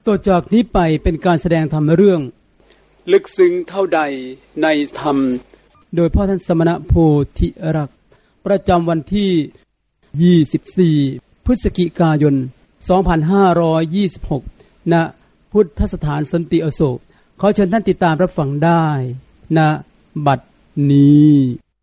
ต่อจากนี้ไปเป็นการแสดงธรรมเรื่องลึกซึ้งเท่าใดในธรรมโดยพ่อท่านสมณโพธิรักษ์ประจำวันที่24พฤศจิกายน2526ณพุทธสถานสันติอโศกขอเชิญท่านติดตามรับฟังได้ณบัดนี้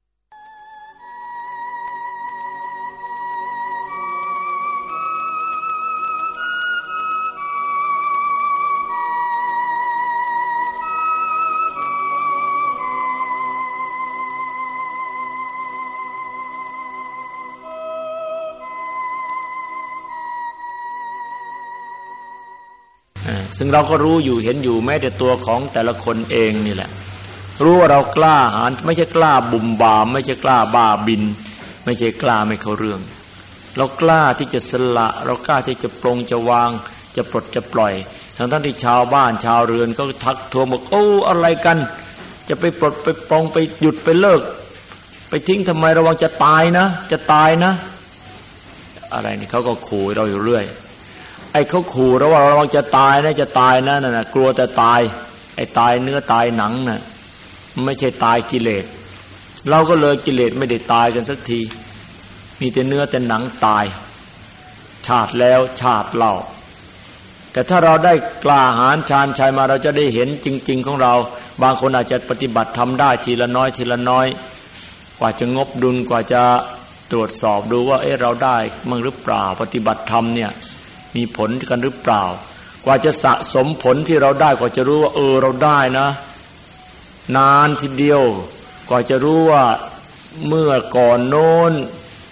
ซึ่งเราก็รู้อยู่เห็นอยู่แม้แต่ตัวของแต่ละคนเองนี่แหละรู้ว่าเรากล้าหาญไม่ใช่กล้าบุ่มบ่ามไม่ใช่กล้าบ้าบินไม่ใช่กล้าไม่เข้าเรื่องเรากล้าที่จะสละเรากล้าที่จะปรงจะวางจะปลดจะปล่อยทั้งที่ชาวบ้านชาวเรือนก็ทักท้วงบอกโอ้อะไรกันจะไปปลดไปปรงไปหยุดไปเลิกไปทิ้งทำไมระวังจะตายนะจะตายนะอะไรนี่เขาก็ขู่เราอยู่เรื่อยไอ้เขาขู่เราว่าเราจะตายนะจะตายนะนั่นน่ะกลัวแต่ตายไอ้ตายเนื้อตายหนังน่ะไม่ใช่ตายกิเลสเราก็เลยกิเลสไม่ได้ตายกันสักทีมีแต่เนื้อแต่หนังตายชาติแล้วชาติเล่าแต่ถ้าเราได้กล้าหาญชาญชัยมาเราจะได้เห็นจริงๆของเราบางคนอาจจะปฏิบัติทำได้ทีละน้อยทีละน้อยกว่าจะงบดุลกว่าจะตรวจสอบดูว่าเราได้มั่งหรือเปล่าปฏิบัติธรรมเนี่ยมีผลกันหรือเปล่ากว่าจะสะสมผลที่เราได้กว่าจะรู้ว่าเราได้นะนานทีเดียวกว่าจะรู้ว่าเมื่อก่อนโน้น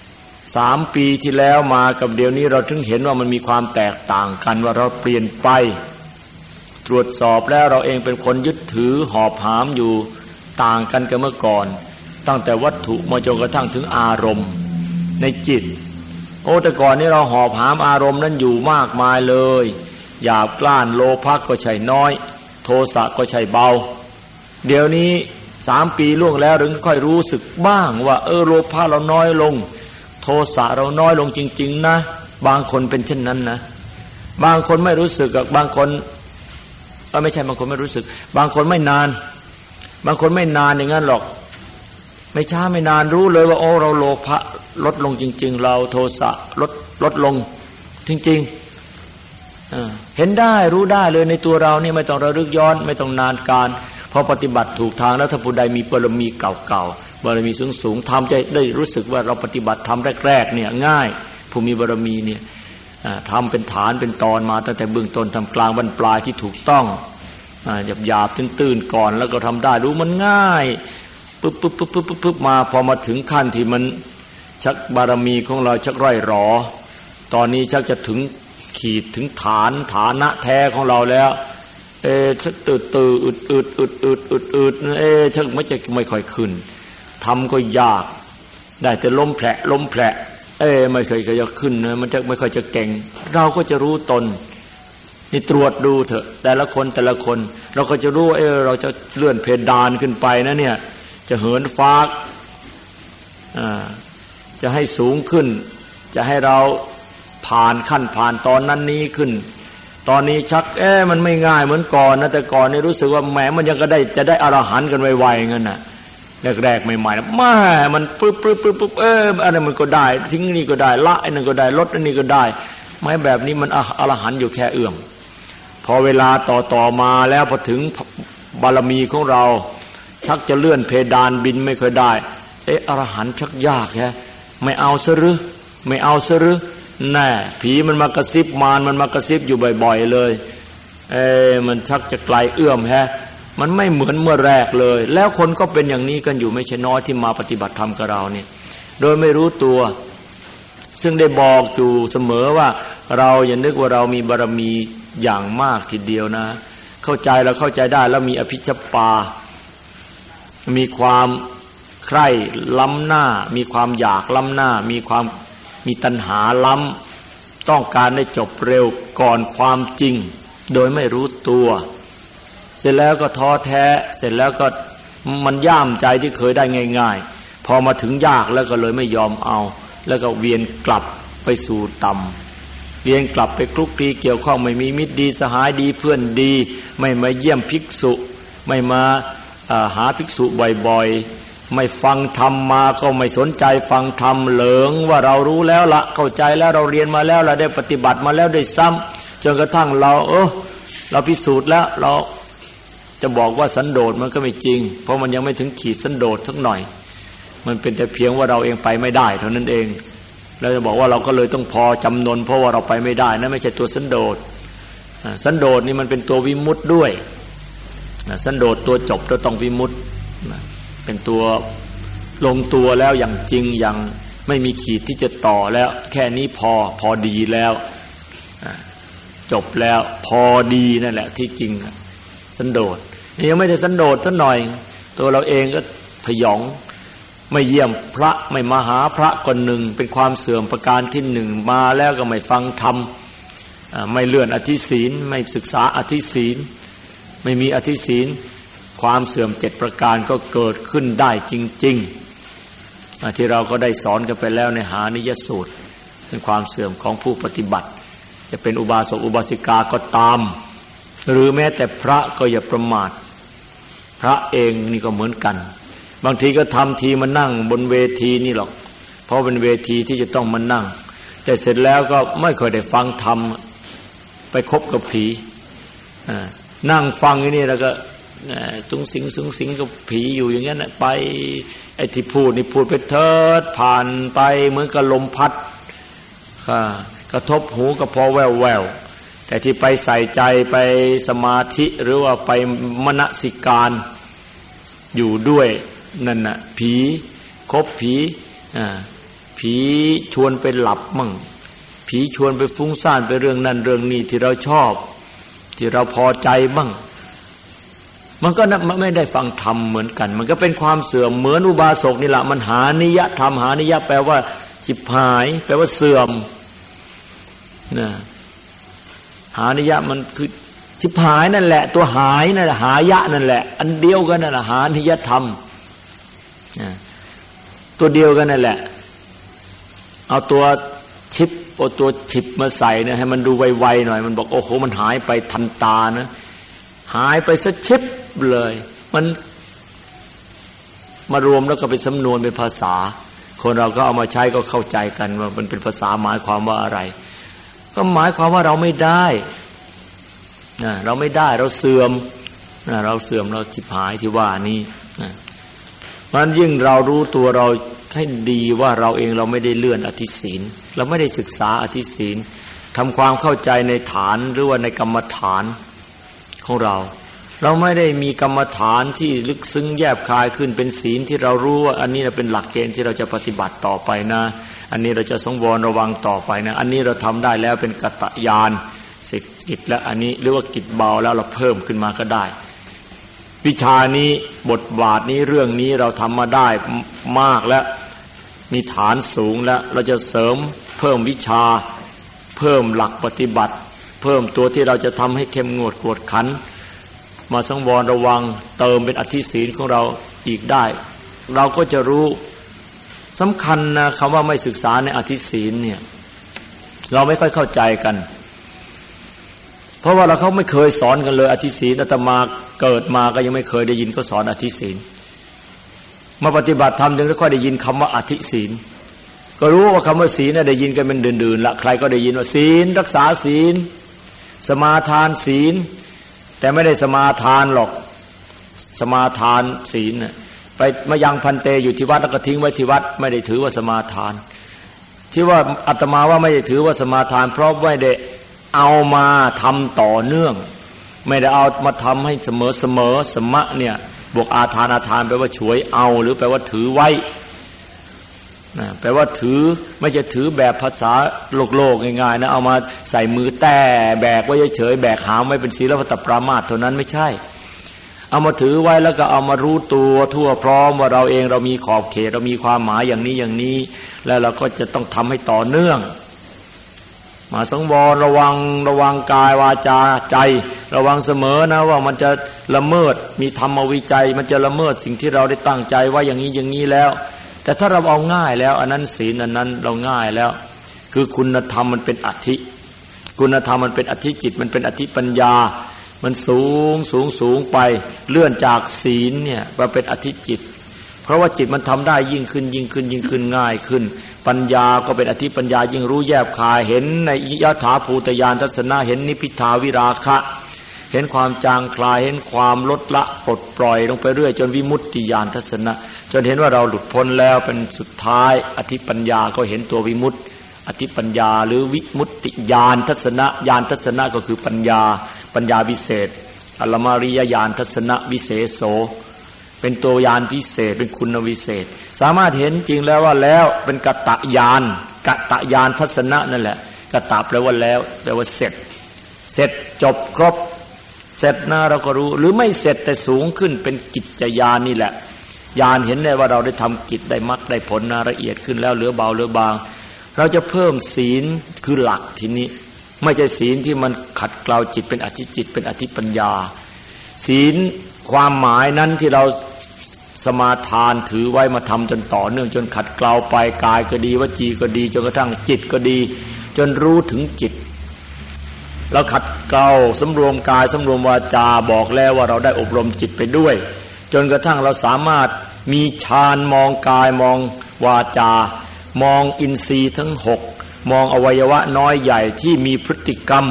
3 ปีที่แล้วมากับเดี๋ยวนี้เราถึงเห็นว่ามันมีความแตกต่างกันว่าเราเปลี่ยนไปตรวจสอบแล้วเราเองเป็นคนยึดถือหอบหามอยู่ต่างกันกับเมื่อก่อนตั้งแต่วัตถุมาจนกระทั่งถึงอารมณ์ในจิตแต่ก่อนนี้เราหอบหามอารมณ์นั้นอยู่มากมายเลยหยาบกล้านโลภะก็ใช่น้อยโทสะก็ใช่เบาเดี๋ยวนี้3 ปีล่วงแล้วถึงค่อยรู้สึกบ้างว่าโลภะเราน้อยลงโทสะเราน้อยลงจริงๆนะบางคนเป็นเช่นนั้นนะบางคนไม่รู้สึกบางคนไม่ใช่บางคนไม่รู้สึกบางคนไม่นานบางคนไม่นานอย่างนั้นหรอกไม่ช้าไม่นานรู้เลยว่าเราโลภะลดลงจริงๆเราโทสะลดลงจริงๆเห็นได้รู้ได้เลยในตัวเรานี่ไม่ต้องระลึกย้อนไม่ต้องนานการพอปฏิบัติถูกทางแล้วถ้าผู้ใดมีบารมีเก่าๆบารมีสูงๆทำจะได้รู้สึกว่าเราปฏิบัติทำแรกๆเนี่ยง่ายผู้มีบารมีเนี่ยทำเป็นฐานเป็นตอนมาตั้งแต่เบื้องต้นทำกลางบรรปลายที่ถูกต้องหยาบๆตื้นๆก่อนแล้วก็ทำได้รู้มันง่ายปึ๊บมาพอมาถึงขั้นที่มันชักบารมีของเราชักร่อยหรอตอนนี้ชักจะถึงขีดถึงฐานะแท้ของเราแล้วชักตื่นอึดชักไม่ค่อยขึ้นทำก็ยากได้แต่ล้มแผลไม่เคยจะขึ้นนะมันจะไม่ค่อยจะเก่งเราก็จะรู้ตนนี่ตรวจดูเถอะแต่ละคนเราก็จะรู้ว่าเราจะเลื่อนเพดานขึ้นไปนะเนี่ยจะเหินฟ้าจะให้สูงขึ้นจะให้เราผ่านขั้นผ่านตอนนั้นนี้ขึ้นตอนนี้ชักมันไม่ง่ายเหมือนก่อนนะแต่ก่อนนี่รู้สึกว่าแหมมันยังก็ได้จะได้อรหันต์กันไวๆงั้นน่ะแรกๆใหม่ๆแม่มันปึ๊บอะไรมันก็ได้ทิ้งนี่ก็ได้ละไอ้นั่นก็ได้ลดอันนี้ก็ได้ไม้แบบนี้มันอรหันต์อยู่แค่เอื้อมพอเวลาต่อมาแล้วพอถึงบารมีของเราชักจะเลื่อนเพดานบินไม่ค่อยได้อรหันต์ชักยากแฮะไม่เอาซะหรือแน่ผีมันมากระซิบมารมันมากระซิบอยู่บ่อยๆเลยมันชักจะไกลเอื้อมแฮะมันไม่เหมือนเมื่อแรกเลยแล้วคนก็เป็นอย่างนี้กันอยู่ไม่ใช่น้อยที่มาปฏิบัติธรรมกับเราเนี่ยโดยไม่รู้ตัวซึ่งได้บอกอยู่เสมอว่าเราอย่านึกว่าเรามีบารมีอย่างมากทีเดียวนะเข้าใจได้แล้วมีอภิชปามีความใคร่ล้ำหน้ามีความอยากล้ำหน้ามีตัณหาล้ำต้องการได้จบเร็วก่อนความจริงโดยไม่รู้ตัวเสร็จแล้วก็ท้อแท้เสร็จแล้วก็มันย่ามใจที่เคยได้ง่ายๆพอมาถึงยากแล้วก็เลยไม่ยอมเอาแล้วก็เวียนกลับไปสู่ต่ำเรียนกลับไปคลุกคลีเกี่ยวข้องไม่มีมิตรดีสหายดีเพื่อนดีไม่มาเยี่ยมภิกษุไม่มาหาภิกษุบ่อยๆไม่ฟังธรรมมาก็ไม่สนใจฟังธรรมเหลิงว่าเรารู้แล้วละเข้าใจแล้วเราเรียนมาแล้วเราได้ปฏิบัติมาแล้วได้ซ้ำจนกระทั่งเราพิสูจน์แล้วเราจะบอกว่าสันโดษมันก็ไม่จริงเพราะมันยังไม่ถึงขีดสันโดษสักหน่อยมันเป็นแต่เพียงว่าเราเองไปไม่ได้เท่านั้นเองเราจะบอกว่าเราก็เลยต้องพอจำนนเพราะว่าเราไปไม่ได้นั่นไม่ใช่ตัวสันโดษสันโดษนี่มันเป็นตัววิมุตติด้วยสันโดษตัวจบเราต้องวิมุตติเป็นตัวลงตัวแล้วอย่างจริงอย่างไม่มีขีดที่จะต่อแล้วแค่นี้พอดีแล้วจบแล้วพอดีนั่นแหละที่จริงสันโดษนี่ยังไม่ได้สันโดษสักหน่อยตัวเราเองก็พยองไม่เยี่ยมพระไม่มาหาพระคนหนึ่งเป็นความเสื่อมประการที่หนึ่งมาแล้วก็ไม่ฟังธรรมไม่เลื่อนอธิศีลไม่ศึกษาอธิศีลไม่มีอธิศีลความเสื่อม7ประการก็เกิดขึ้นได้จริงๆที่เราก็ได้สอนกันไปแล้วในหานิยสูตรเป็นความเสื่อมของผู้ปฏิบัติจะเป็นอุบาสกอุบาสิกาก็ตามหรือแม้แต่พระก็อย่าประมาทพระเองนี่ก็เหมือนกันบางทีก็ทำทีมานั่งบนเวทีนี่หรอกเพราะเป็นเวทีที่จะต้องมานั่งแต่เสร็จแล้วก็ไม่เคยได้ฟังธรรมไปคบกับผีนั่งฟังอย่างนี้แล้วก็สุงสิงกับผีอยู่อย่างนั้นไปไอ้ที่พูดนี่พูดไปเถิดผ่านไปเหมือนกับลมพัดกระทบหูก็พอแววแต่ที่ไปใส่ใจไปสมาธิหรือว่าไปมนสิการอยู่ด้วยนั่นน่ะผีคบผีชวนไปหลับมั่งผีชวนไปฟุ้งซ่านไปเรื่องนั้นเรื่องนี้ที่เราชอบที่เราพอใจบ้างมันก็ไม่ได้ฟังธรรมเหมือนกันมันก็เป็นความเสื่อมเหมือนอุบาสกนี่แหละมันหานิยธรรมหานิยแปลว่าฉิบหายแปลว่าเสื่อมนะหานิยมันคือฉิบหายนั่นแหละตัวหายนั่นแหละหายะนั่นแหละอันเดียวกันนั่นแหละหานิยธรรมตัวเดียวกันนั่นแหละเอาตัวชิปเอาตัวฉิบมาใส่เนี่ยให้มันดูไวๆหน่อยมันบอกโอ้โหมันหายไปทันตานะหายไปซะชิบเลยมันมารวมแล้วก็เป็นสำนวนเป็นภาษาคนเราก็เอามาใช้ก็เข้าใจกันว่ามันเป็นภาษาหมายความว่าอะไรก็หมายความว่าเราไม่ได้เราไม่ได้เราเสื่อมเราฉิบหายที่ว่านี้มันยิ่งเรารู้ตัวเราให้ดีว่าเราเองเราไม่ได้เลื่อนอธิศีลเราไม่ได้ศึกษาอธิศีลทำความเข้าใจในฐานหรือว่าในกรรมฐานของเราไม่ได้มีกรรมฐานที่ลึกซึ้งแยบคายขึ้นเป็นศีลที่เรารู้ว่าอันนี้เป็นหลักเกณฑ์ที่เราจะปฏิบัติต่อไปนะอันนี้เราจะสังวรระวังต่อไปนะอันนี้เราทำได้แล้วเป็นกัตตญาณสิทธิกิจแล้วอันนี้หรือว่ากิจเบาแล้วเราเพิ่มขึ้นมาก็ได้วิชานี้บทบาทนี้เรื่องนี้เราทำมาได้มากแล้วมีฐานสูงแล้วเราจะเสริมเพิ่มวิชาเพิ่มหลักปฏิบัติเพิ่มตัวที่เราจะทำให้เข้มงวดกวดขันมาสังวรระวังเติมเป็นอธิศีลของเราอีกได้เราก็จะรู้สำคัญนะคำว่าไม่ศึกษาในอธิศีลเนี่ยเราไม่ค่อยเข้าใจกันเพราะว่าเขาไม่เคยสอนกันเลยอธิศีลอาตมาเกิดมาก็ยังไม่เคยได้ยินเขาสอนอธิศีลมาปฏิบัติธรรมจึงค่อยได้ยินคำว่าอธิศีลก็รู้ว่าคำว่าศีลน่ะได้ยินกันเป็นเดือนๆละใครก็ได้ยินว่าศีลรักษาศีลสมาทานศีลแต่ไม่ได้สมาทานหรอกสมาทานศีลน่ะไปมายังพันเตอยู่ที่วัดแล้วก็ทิ้งไว้ที่วัดไม่ได้ถือว่าสมาทานที่ว่าอาตมาว่าไม่ได้ถือว่าสมาทานเพราะไม่ได้เอามาทำต่อเนื่องไม่ได้เอามาทำให้เสมอสมะเนี่ยบวกอาทานแปลว่าฉวยเอาหรือแปลว่าถือไว้แปลว่าถือไม่จะถือแบบภาษาโลกง่ายๆนะเอามาใส่มือแต่แบกไว้เฉยๆแบกหามไว้เป็นศีลวัตตปรามาสเท่านั้นไม่ใช่เอามาถือไว้แล้วก็เอามารู้ตัวทั่วพร้อมว่าเราเองเรามีขอบเขตเรามีความหมายอย่างนี้แล้วเราก็จะต้องทำให้ต่อเนื่องมาสังวรระวังกายวาจาใจระวังเสมอนะว่ามันจะละเมิดมีธรรมวิจัยมันจะละเมิดสิ่งที่เราได้ตั้งใจไว้อย่างนี้แล้วแต่ถ้าเราเอาง่ายแล้วอันนั้นศีลอันนั้นเราง่ายแล้วคือคุณธรรมมันเป็นอธิคุณธรรมมันเป็นอธิจิตมันเป็นอธิปัญญามันสูงไปเลื่อนจากศีลเนี่ยมาเป็นอธิจิตเพราะว่าจิตมันทำได้ยิ่งขึ้นง่ายขึ้นปัญญาก็เป็นอธิปัญญายิ่งรู้แยบคายเห็นในยถาภูตญาณทัศนะเห็นนิพพิทาวิราคะเห็นความจางคลายเห็นความลดละปลดปล่อยลงไปเรื่อยจนวิมุตติญาณทัศนะจนเห็นว่าเราหลุดพ้นแล้วเป็นสุดท้ายอธิปัญญาก็เห็นตัววิมุตติอธิปัญญาหรือวิมุตติญาณทัศนะญาณทัศนะก็คือปัญญาวิเศษอรมาริยญาณทัศนะวิเศษโสเป็นตัวญาณพิเศษเป็นคุณวิเศษสามารถเห็นจริงแล้วว่าแล้วเป็นกัตตญาณทัศนะนั่นแหละกัตตะแปลว่าแล้วแปลว่าเสร็จจบครบเสร็จนะเราก็รู้หรือไม่เสร็จแต่สูงขึ้นเป็นกิจญาณนี่แหละญาณเห็นได้ว่าเราได้ทำกิจได้มรรคได้ผลนะละเอียดขึ้นแล้วเหลือเบาเหลือบางเราจะเพิ่มศีลคือหลักทีนี้ไม่ใช่ศีลที่มันขัดเกลาจิตเป็นอธิจิตเป็นอธิปัญญาศีลความหมายนั้นที่เราสมาทานถือไว้มาทำจนต่อเนื่องจนขัดเกลาไปกายก็ดีวจีก็ดีจนกระทั่งจิตก็ดีจนรู้ถึงจิตเราขัดเกลาสำรวมกายสำรวมวาจาบอกแล้วว่าเราได้อบรมจิตไปด้วยจนกระทั่งเราสามารถมีฌานมองกายมองวาจามองอินทรีย์ทั้ง6มองอวัยวะน้อยใหญ่ที่มีพฤติกรรม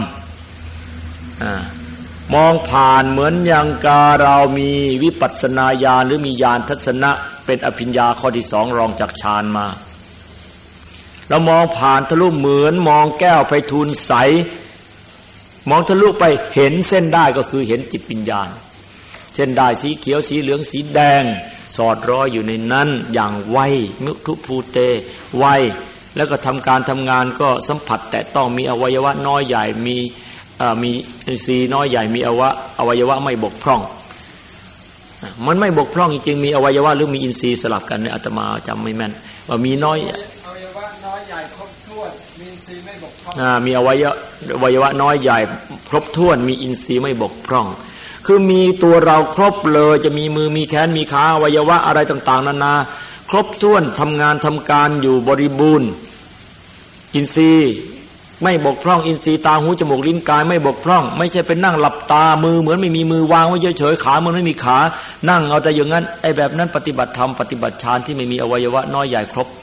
มองผ่านเหมือนอย่างกาเรามีวิปัสสนาญาณหรือมีญาณทัศนะเป็นอภิญญาข้อที่2รองจากฌานมาเรามองผ่านทะลุเหมือนมองแก้วไพฑูรย์ใสมองทะลุไปเห็นเส้นได้ก็คือเห็นจิตวิญญาณเส้นได้สีเขียวสีเหลืองสีแดงสอดร้อยอยู่ในนั้นอย่างไวมุทุภูเตไวแล้วก็ทำการทำงานก็สัมผัสแต่ต้องมีอวัยวะน้อยใหญ่มีอินทรีย์น้อยใหญ่มีอวัยวะไม่บกพร่องมันไม่บกพร่องจริงๆมีอวัยวะหรือมีอินทรีย์สลับกันเนี่ยอาตมาจำไม่แม่นว่ามีน้อยอวัยวะน้อยใหญ่ครบถ้วนมีอินทรีย์ไม่บกพร่องมีอวัยวะน้อยใหญ่ครบถ้วนมีอินทรีย์ไม่บกพร่องคือมีตัวเราครบเลยจะมีมือมีแขนมีขาอวัยวะอะไรต่างๆนานาครบถ้วนทำงานทำการอยู่บริบูรณ์อินทรีย์ไม่บกพร่องอินทรีย์ตาหูจมูกลิ้นกายไม่บกพร่องไม่ใช่เป็นนั่งหลับตามือเหมือนไม่มีมือวางไว้เฉยๆขามันไม่มีขานั่งเอาแต่อย่างนั้นไอ้แบบนั้นปฏิบัติธรรมปฏิบัติฌานที่ไม่มีอวัยวะน้อยใหญ่ครบ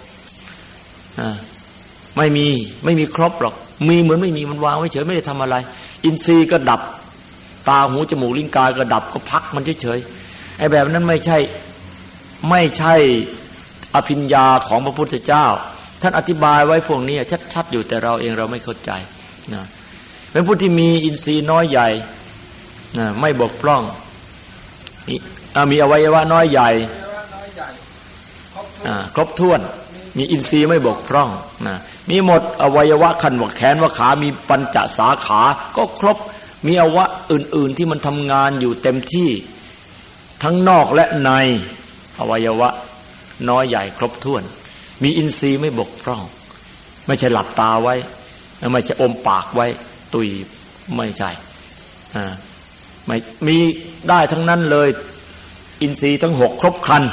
ไม่มีครบหรอกมีเหมือนไม่มีมันวางไว้เฉยไม่ได้ทำอะไรอินทรีย์ก็ดับตาหูจมูกลิ้นกายก็ดับก็พักมันเฉยๆไอ้แบบนั้นไม่ใช่อภิญญาของพระพุทธเจ้าท่านอธิบายไว้พวกนี้ชัดๆอยู่แต่เราเองเราไม่เข้าใจนะเป็นผู้ที่มีอินทรีย์น้อยใหญ่นะไม่บกพร่องมีอวัยวะน้อยใหญ่ครบถ้วนมีอินทรีย์ไม่บกพร่องนะมีหมดอวัยวะขันว่าแขนว่าขามีปัญจสาขาก็ครบมีอวัยวะอื่นๆที่มันทำงานอยู่เต็มที่ทั้งนอกและในอวัยวะน้อยใหญ่ครบถ้วนมีอินทรีย์ไม่บกพร่องไม่ใช่หลับตาไว้ไม่ใช่อมปากไว้ตุยไม่ใช่ไม่มีได้ทั้งนั้นเลยอินทรีย์ทั้ง6ครบครัน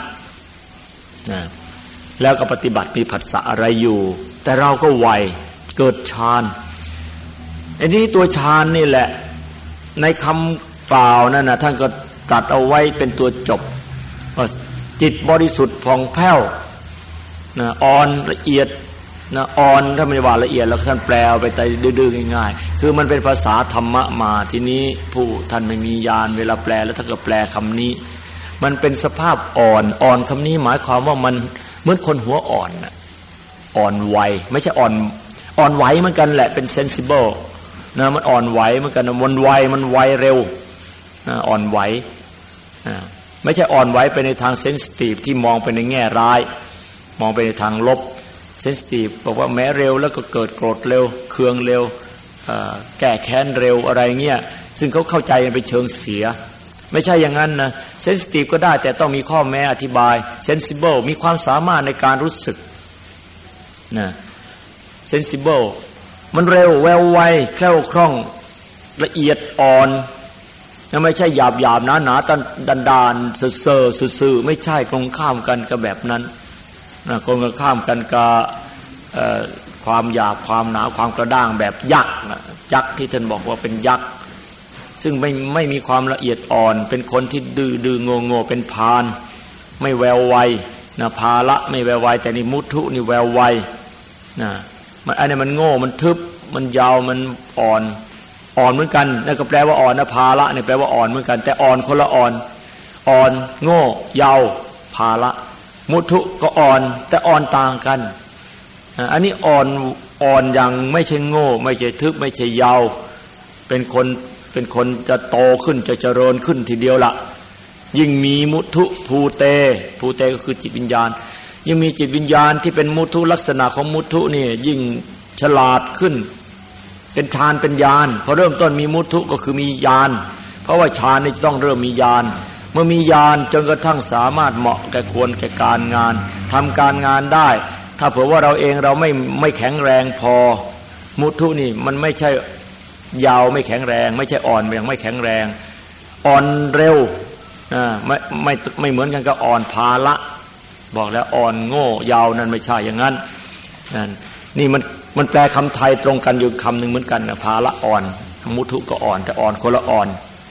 แล้วก็ปฏิบัติมีผัสสะอะไรอยู่แต่เราก็ไวเกิดฌานอันนี้ตัวฌานนี่แหละในคำกล่าวนั่นนะท่านก็ตัดเอาไว้เป็นตัวจบจิตบริสุทธิ์ผ่องแผ้วอ่อนละเอียดอ่อนถ้าไม่ว่าละเอียดแล้วท่านแปลเอาไปแต่ดื้อๆง่ายๆคือมันเป็นภาษาธรรมะมาทีนี้ผู้ท่านไม่มีญาณเวลาแปลแล้วท่านก็แปลคำนี้มันเป็นสภาพอ่อนคำนี้หมายความว่ามันเหมือนคนหัวอ่อนอ่อนไหวไม่ใช่อ่อนไหวเหมือนกันแหละเป็น sensible นะมันอ่อนไหวเหมือนกันมันไวเร็วอ่อนไหวไม่ใช่อ่อนไหวไปในทาง sensitive ที่มองไปในแง่ร้ายมองไปในทางลบ sensitive บอกว่าแม้เร็วแล้วก็เกิดโกรธเร็วเคืองเร็วแก้แค้นเร็วอะไรเงี้ยซึ่งเขาเข้าใจกันไปเชิงเสียไม่ใช่อย่างนั้นนะ sensitive ก็ได้แต่ต้องมีข้อแม้อธิบาย sensible มีความสามารถในการรู้สึกนะ sensible มันเร็วแววไวแคล่วคล่องละเอียดอ่อนไม่ใช่หยาบๆหนาๆดันๆซื่อๆไม่ใช่ตรงข้ามกันกับแบบนั้นตรงข้ามกันกับความหยาบความหนาความกระด้างแบบยักษ์ยักษ์ที่ท่านบอกว่าเป็นยักษ์ซึ่งไม่มีความละเอียดอ่อนเป็นคนที่ดื้อโง่เป็นพาลไม่แววไวนะภาละไม่แววไวแต่นี่มุทุนี่แววไวนะมันอันนี้มันโง่มันทึบมันยาวมันอ่อนเหมือนกันนั่นก็แปลว่าอ่อนนะภาละนี่แปลว่าอ่อนเหมือนกันแต่อ่อนคนละอ่อนโง่ยาวภาละมุทุก็อ่อนแต่อ่อนต่างกันอันนี้อ่อนอย่างไม่ใช่โง่ไม่ใช่ทึบไม่ใช่ยาวเป็นคนจะโตขึ้นจะเจริญขึ้นทีเดียวละยิ่งมีมุทุภูเตก็คือจิตวิญญาณยิ่งมีจิตวิญญาณที่เป็นมุทุลักษณะของมุทุนี่ยิ่งฉลาดขึ้นเป็นฌานเป็นญาณพอเริ่มต้นมีมุทุก็คือมีญาณเพราะว่าฌานนี่ต้องเริ่มมีญาณเมื่อมีญาณจนกระทั่งสามารถเหมาะแก่ควรแก่การงานทำการงานได้ถ้าเผื่อว่าเราเองเราไม่แข็งแรงพอมุทุนี่มันไม่ใช่ยาวไม่แข็งแรงไม่ใช่อ่อนยังไม่แข็งแรงอ่อนเร็วไม่เหมือนกันกับอ่อนภาละบอกแล้วอ่อนโง่ยาวนั่นไม่ใช่อย่างนั้นนี่มันแปลคำไทยตรงกันอยู่คำหนึ่งเหมือนกันนะภาละอ่อนมุทุก็อ่อนแต่อ่อนคนละอ่อน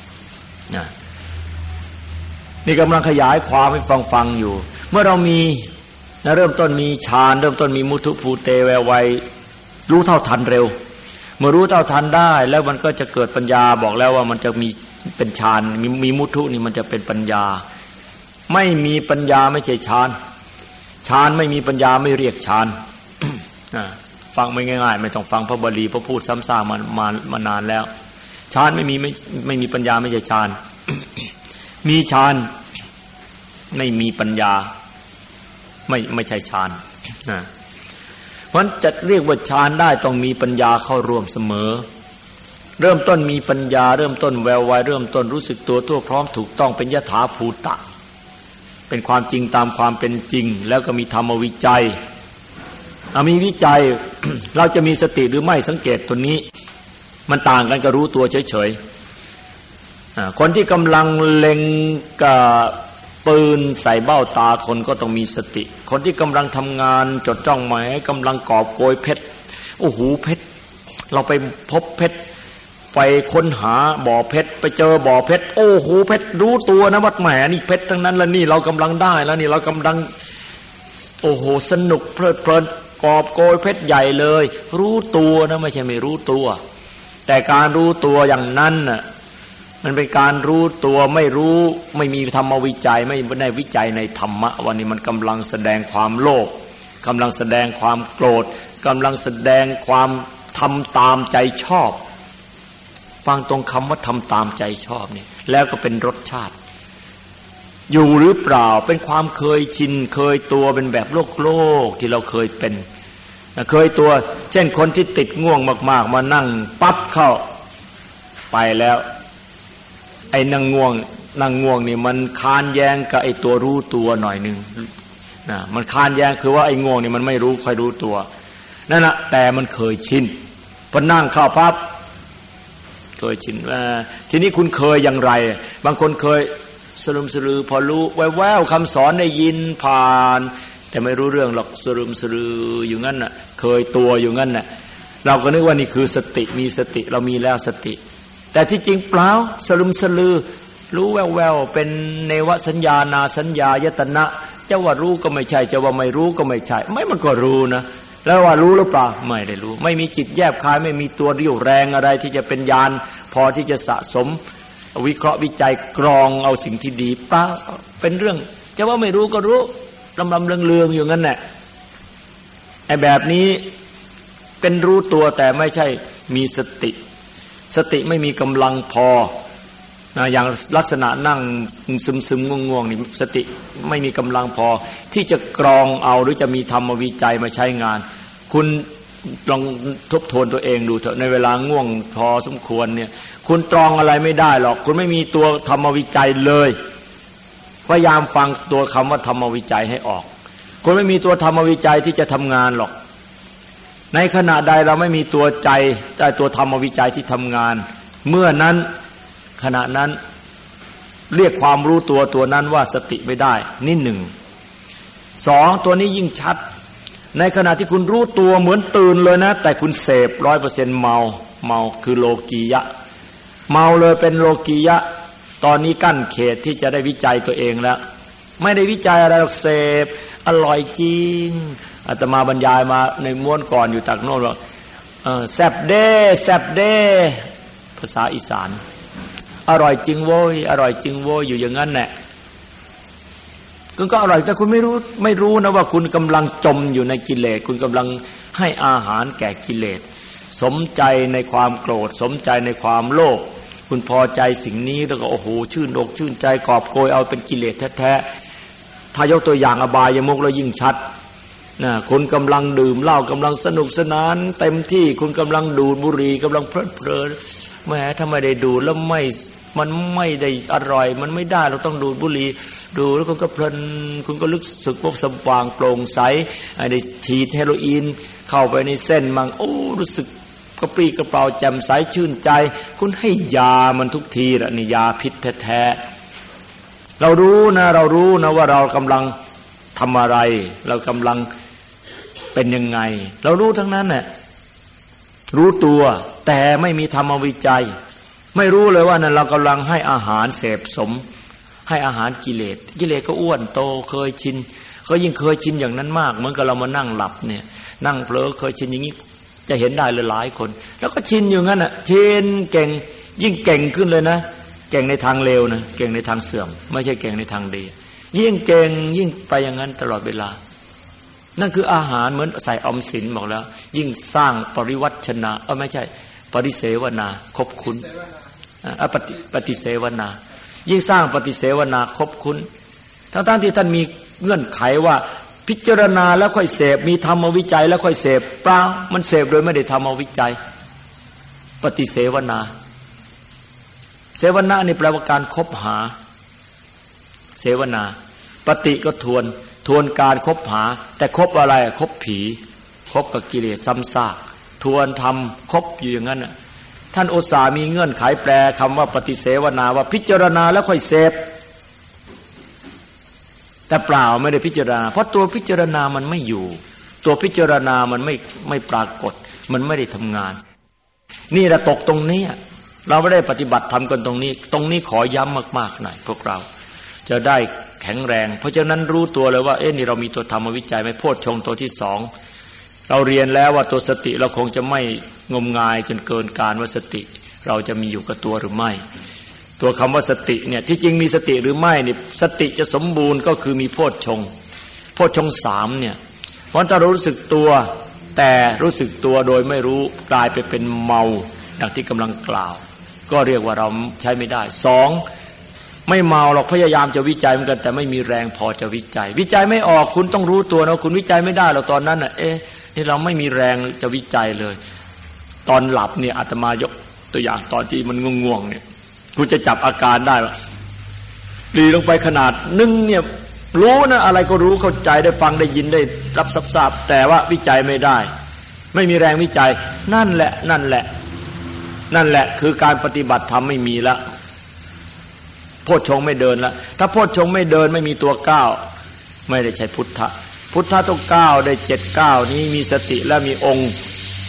นี่กำลังขยายความให้ฟังอยู่เมื่อเรามีเริ่มต้นมีฌานเริ่มต้นมีมุทุภูเตแววไวรู้เท่าทันเร็วเมื่อรู้เท่าทันได้แล้วมันก็จะเกิดปัญญาบอกแล้วว่ามันจะมีเป็นฌานมีมุทุนี่มันจะเป็นปัญญาไม่มีปัญญาไม่ใช่ฌานไม่มีปัญญาไม่เรียกฌาน ฟังไม่ง่ายๆไม่ต้องฟังพระบาลีพระพูดซ้ำซากมานานแล้วฌานไม่มีปัญญาไม่ใช่ฌาน มีฌานไม่มีปัญญาไม่ใช่ฌานเพราะฉะนั้นจะเรียกว่าฌานได้ต้องมีปัญญาเข้าร่วมเสมอเริ่มต้นมีปัญญาเริ่มต้นแววไวเริ่มต้นรู้สึกตัวทั่วพร้อมถูกต้องเป็นยถาภูตะเป็นความจริงตามความเป็นจริงแล้วก็มีธรรมวิจัยมีวิจัย เราจะมีสติหรือไม่สังเกตตัวนี้มันต่างกันกับรู้ตัวเฉยๆคนที่กำลังเล็งกับปืนใส่เบ้าตาคนก็ต้องมีสติคนที่กำลังทำงานจดจ้องหมายกำลังกอบโกยเพชรโอ้โหเพชรเราไปพบเพชรไปค้นหาบ่อเพชรไปเจอบ่อเพชรโอ้โหเพชรรู้ตัวนะวัดแหมนี่เพชรทั้งนั้นแล้วนี่เรากำลังได้แล้วนี่เรากำลังโอ้โหสนุกเพลิดเพลินกอบโกยเพชรใหญ่เลยรู้ตัวนะไม่ใช่ไม่รู้ตัวแต่การรู้ตัวอย่างนั้นน่ะมันเป็นการรู้ตัวไม่รู้ไม่มีธรรมวิจัยไม่ได้วิจัยในธรรมะวันนี้มันกำลังแสดงความโลภกำลังแสดงความโกรธกำลังแสดงความทำตามใจชอบฟังตรงคำว่าทำตามใจชอบนี่แล้วก็เป็นรสชาติอยู่หรือเปล่าเป็นความเคยชินเคยตัวเป็นแบบโลกที่เราเคยเป็นเคยตัวเช่นคนที่ติดง่วงมากๆมานั่งปั๊บเข้าไปแล้วไอ้นั่งง่วงนี่มันค้านแย้งกับไอ้ตัวรู้ตัวหน่อยนึงนะมันค้านแย้งคือว่าไอ้ง่วงนี่มันไม่รู้ค่อยรู้ตัวนั่นน่ะแต่มันเคยชินพอนั่งเข้าปั๊บเคยชินทีนี้คุณเคยอย่างไรบางคนเคยสลึมสลือพอรู้แววๆคำสอนได้ยินผ่านแต่ไม่รู้เรื่องหรอกสลึมสลืออยู่งั้นน่ะเคยตัวอยู่งั้นน่ะเราก็นึกว่านี่คือสติมีสติเรามีแล้วสติแต่ที่จริงเปล่าสลึมสลือรู้แววๆเป็นเนวสัญญานาสัญญายตนะจะว่ารู้ก็ไม่ใช่จะว่าไม่รู้ก็ไม่ใช่ไม่มันก็รู้นะแล้วว่ารู้หรือเปล่าไม่ได้รู้ไม่มีจิตแยบคายไม่มีตัวเรี่ยวแรงอะไรที่จะเป็นญาณพอที่จะสะสมวิเคราะห์วิจัยกรองเอาสิ่งที่ดีป่ะเป็นเรื่องจะว่าไม่รู้ก็รู้ลำเลืองๆอยู่งั้นแหละไอ้แบบนี้เป็นรู้ตัวแต่ไม่ใช่มีสติไม่มีกำลังพออย่างลักษณะนั่งซึมๆง่วงๆนี่สติไม่มีกำลังพอที่จะกรองเอาหรือจะมีธรรมวิจัยมาใช้งานคุณลองทบทวนตัวเองดูเถอะในเวลาง่วงพอสมควรเนี่ยคุณตรองอะไรไม่ได้หรอกคุณไม่มีตัวธรรมวิจัยเลยพยายามฟังตัวคำว่าธรรมวิจัยให้ออกคุณไม่มีตัวธรรมวิจัยที่จะทำงานหรอกในขณะใดเราไม่มีตัวใจแต่ตัวธรรมวิจัยที่ทำงานเมื่อนั้นขณะนั้นเรียกความรู้ตัวนั้นว่าสติไม่ได้นี่หนึ่งสองตัวนี้ยิ่งชัดในขณะที่คุณรู้ตัวเหมือนตื่นเลยนะแต่คุณเสพ 100% เมาคือโลกียะเมาเลยเป็นโลกียะตอนนี้กั้นเขตที่จะได้วิจัยตัวเองแล้วไม่ได้วิจัยอะไรหรอกเสพอร่อยจริงอาตมาบรรยายมาในม้วนก่อนอยู่จากโน่นว่าแซ่บเด้แซ่บเด้ภาษาอีสานอร่อยจริงโว้ยอร่อยจริงโว้ยอยู่อย่างนั้นแหละก็อร่อยแต่คุณไม่รู้นะว่าคุณกำลังจมอยู่ในกิเลสคุณกำลังให้อาหารแก่กิเลสสมใจในความโกรธสมใจในความโลภคุณพอใจสิ่งนี้แล้วก็โอ้โหชื่นอกชื่นใจกอบโกยเอาเป็นกิเลสแท้ๆถ้ายกตัวอย่างอบายมุขแล้วยิ่งชัดนะคุณกำลังดื่มเหล้ากำลังสนุกสนานเต็มที่คุณกำลังดูดบุหรี่กำลังเพลิดเพลินแม้ถ้าไม่ได้ดูดแล้วมันไม่ได้อร่อยมันไม่ได้เราต้องดูดบุหรี่ดูแล้วคุณก็เพลินคุณก็รู้สึกพวกสว่างโปร่งใสได้ฉีดเฮโรอีนเข้าไปในเส้นมั่งโอ้รู้สึกกระปรี้กระเปร่าแจ่มใสชื่นใจคุณให้ยามันทุกทีละนี่ยาพิษแท้ๆเรารู้นะว่าเรากำลังทำอะไรเรากำลังเป็นยังไงเรารู้ทั้งนั้นแหละรู้ตัวแต่ไม่มีธรรมวิจัยไม่รู้เลยว่านั่นเรากำลังให้อาหารเสพสมให้อาหารกิเลสก็อ้วนโตเคยชินก็ยิ่งเคยชินอย่างนั้นมากเหมือนกับเรามานั่งหลับเนี่ยนั่งเผลอเคยชินอย่างนี้จะเห็นได้เลยหลายคนแล้วก็ชินอยู่งั้นน่ะชินเก่งยิ่งเก่งขึ้นเลยนะเก่งในทางเลวนะเก่งในทางเสื่อมไม่ใช่เก่งในทางดียิ่งเก่งยิ่งไปอย่างนั้นตลอดเวลานั่นคืออาหารเหมือนใส่ออมสินบอกแล้วยิ่งสร้างปริวัชนาไม่ใช่ปริเสวนาคบคุ้นปฏิเสวนายิ่งสร้างปฏิเสวนาคบคุ้นทั้งที่ท่านมีเงื่อนไขว่าพิจารณาแล้วค่อยเสพมีธรรมวิจัยแล้วค่อยเสพเปล่ามันเสพโดยไม่ได้ธรรมวิจัยปฏิเสวนาเสวนานี่แปลว่าการคบหาเสวนาปฏิก็ทวนการคบหาแต่คบอะไรคบผีคบกับกิเลสซ้ำซากทวนทำคบอยู่อย่างนั้นน่ะท่านอุตส่าห์มีเงื่อนไขแปลคำว่าปฏิเสวนาว่าพิจารณาแล้วค่อยเสพแต่เปล่าไม่ได้พิจารณาเพราะตัวพิจารณามันไม่อยู่ตัวพิจารณามันไม่ปรากฏมันไม่ได้ทำงานนี่เราตกตรงนี้เราไม่ได้ปฏิบัติทำกันตรงนี้ขอย้ำมากๆหน่อยพวกเราจะได้แข็งแรงเพราะฉะนั้นรู้ตัวเลยว่านี่เรามีตัวธรรมวิจัยไหมโพชฌงค์ตัวที่สองเราเรียนแล้วว่าตัวสติเราคงจะไม่งมงายจนเกินการว่าสติเราจะมีอยู่กับตัวหรือไม่ตัวคำว่าสติเนี่ยที่จริงมีสติหรือไม่นี่สติจะสมบูรณ์ก็คือมีโพชฌงค์สามเนี่ยเพราะถ้าเรารู้สึกตัวแต่รู้สึกตัวโดยไม่รู้กลายไปเป็นเมาดังที่กำลังกล่าวก็เรียกว่าเราใช้ไม่ได้สองไม่เมาหรอกพยายามจะวิจัยเหมือนกันแต่ไม่มีแรงพอจะวิจัยไม่ออกคุณต้องรู้ตัวนะคุณวิจัยไม่ได้หรอกตอนนั้นน่ะนี่เราไม่มีแรงจะวิจัยเลยตอนหลับเนี่ยอาตมายกตัวอย่างตอนที่มันง่วงๆเนี่ยคุณจะจับอาการได้ว่าดีลงไปขนาดนึงเนี่ยรู้นะอะไรก็รู้เข้าใจได้ฟังได้ยินได้รับทราบแต่ว่าวิจัยไม่ได้ไม่มีแรงวิจัยนั่นแหละคือการปฏิบัติธรรมไม่มีละโพชฌงค์ไม่เดินละถ้าโพชฌงค์ไม่เดินไม่มีตัวก้าวไม่ได้ใช้พุทธะต้องก้าวได้7ก้าวนี้มีสติและมีองค์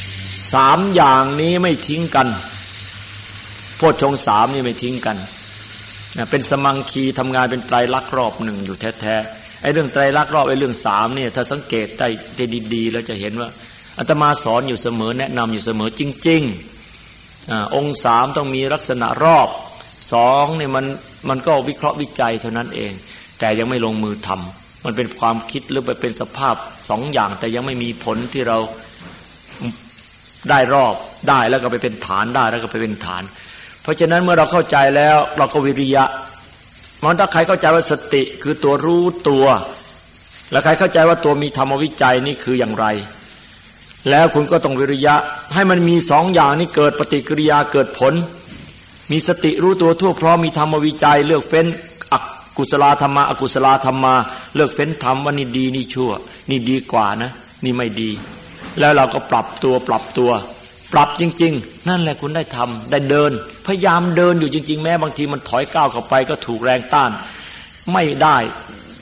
3อย่างนี้ไม่ทิ้งกันโพชฌงค์3นี่ไม่ทิ้งกันเป็นสมังคีทำงานเป็นไตรลักษณ์รอบหนึ่งอยู่แท้ๆไอ้เรื่องไตรลักษณ์รอบไอ้เรื่อง3เนี่ยถ้าสังเกตได้ดีๆแล้วจะเห็นว่าอาตมาสอนอยู่เสมอแนะนำอยู่เสมอจริงๆองค์3ต้องมีลักษณะรอบ2เนี่ยมันก็วิเคราะห์วิจัยเท่านั้นเองแต่ยังไม่ลงมือทำมันเป็นความคิดหรือไปเป็นสภาพ2อย่างแต่ยังไม่มีผลที่เราได้รอบได้แล้วก็ไปเป็นฐานได้แล้วก็ไปเป็นฐานเพราะฉะนั้นเมื่อเราเข้าใจแล้วเราก็วิริยะมันถ้าใครเข้าใจว่าสติคือตัวรู้ตัวแล้วใครเข้าใจว่าตัวมีธรรมวิจัยนี่คืออย่างไรแล้วคุณก็ต้องวิริยะให้มันมี2อย่างนี้เกิดปฏิกิริยาเกิดผลมีสติรู้ตัวทั่วพร้อมมีธรรมวิจัยเลือกเฟ้นอกุศลธรรมะอกุศลธรรมาเลือกเฟ้นธรรมว่านี่ดีนี่ชั่วนี่ดีกว่านะนี่ไม่ดีแล้วเราก็ปรับตัวปรับจริงๆนั่นแหละคุณได้ทำได้เดินพยายามเดินอยู่จริงๆแม้บางทีมันถอยก้าวเข้าไปก็ถูกแรงต้านไม่ได้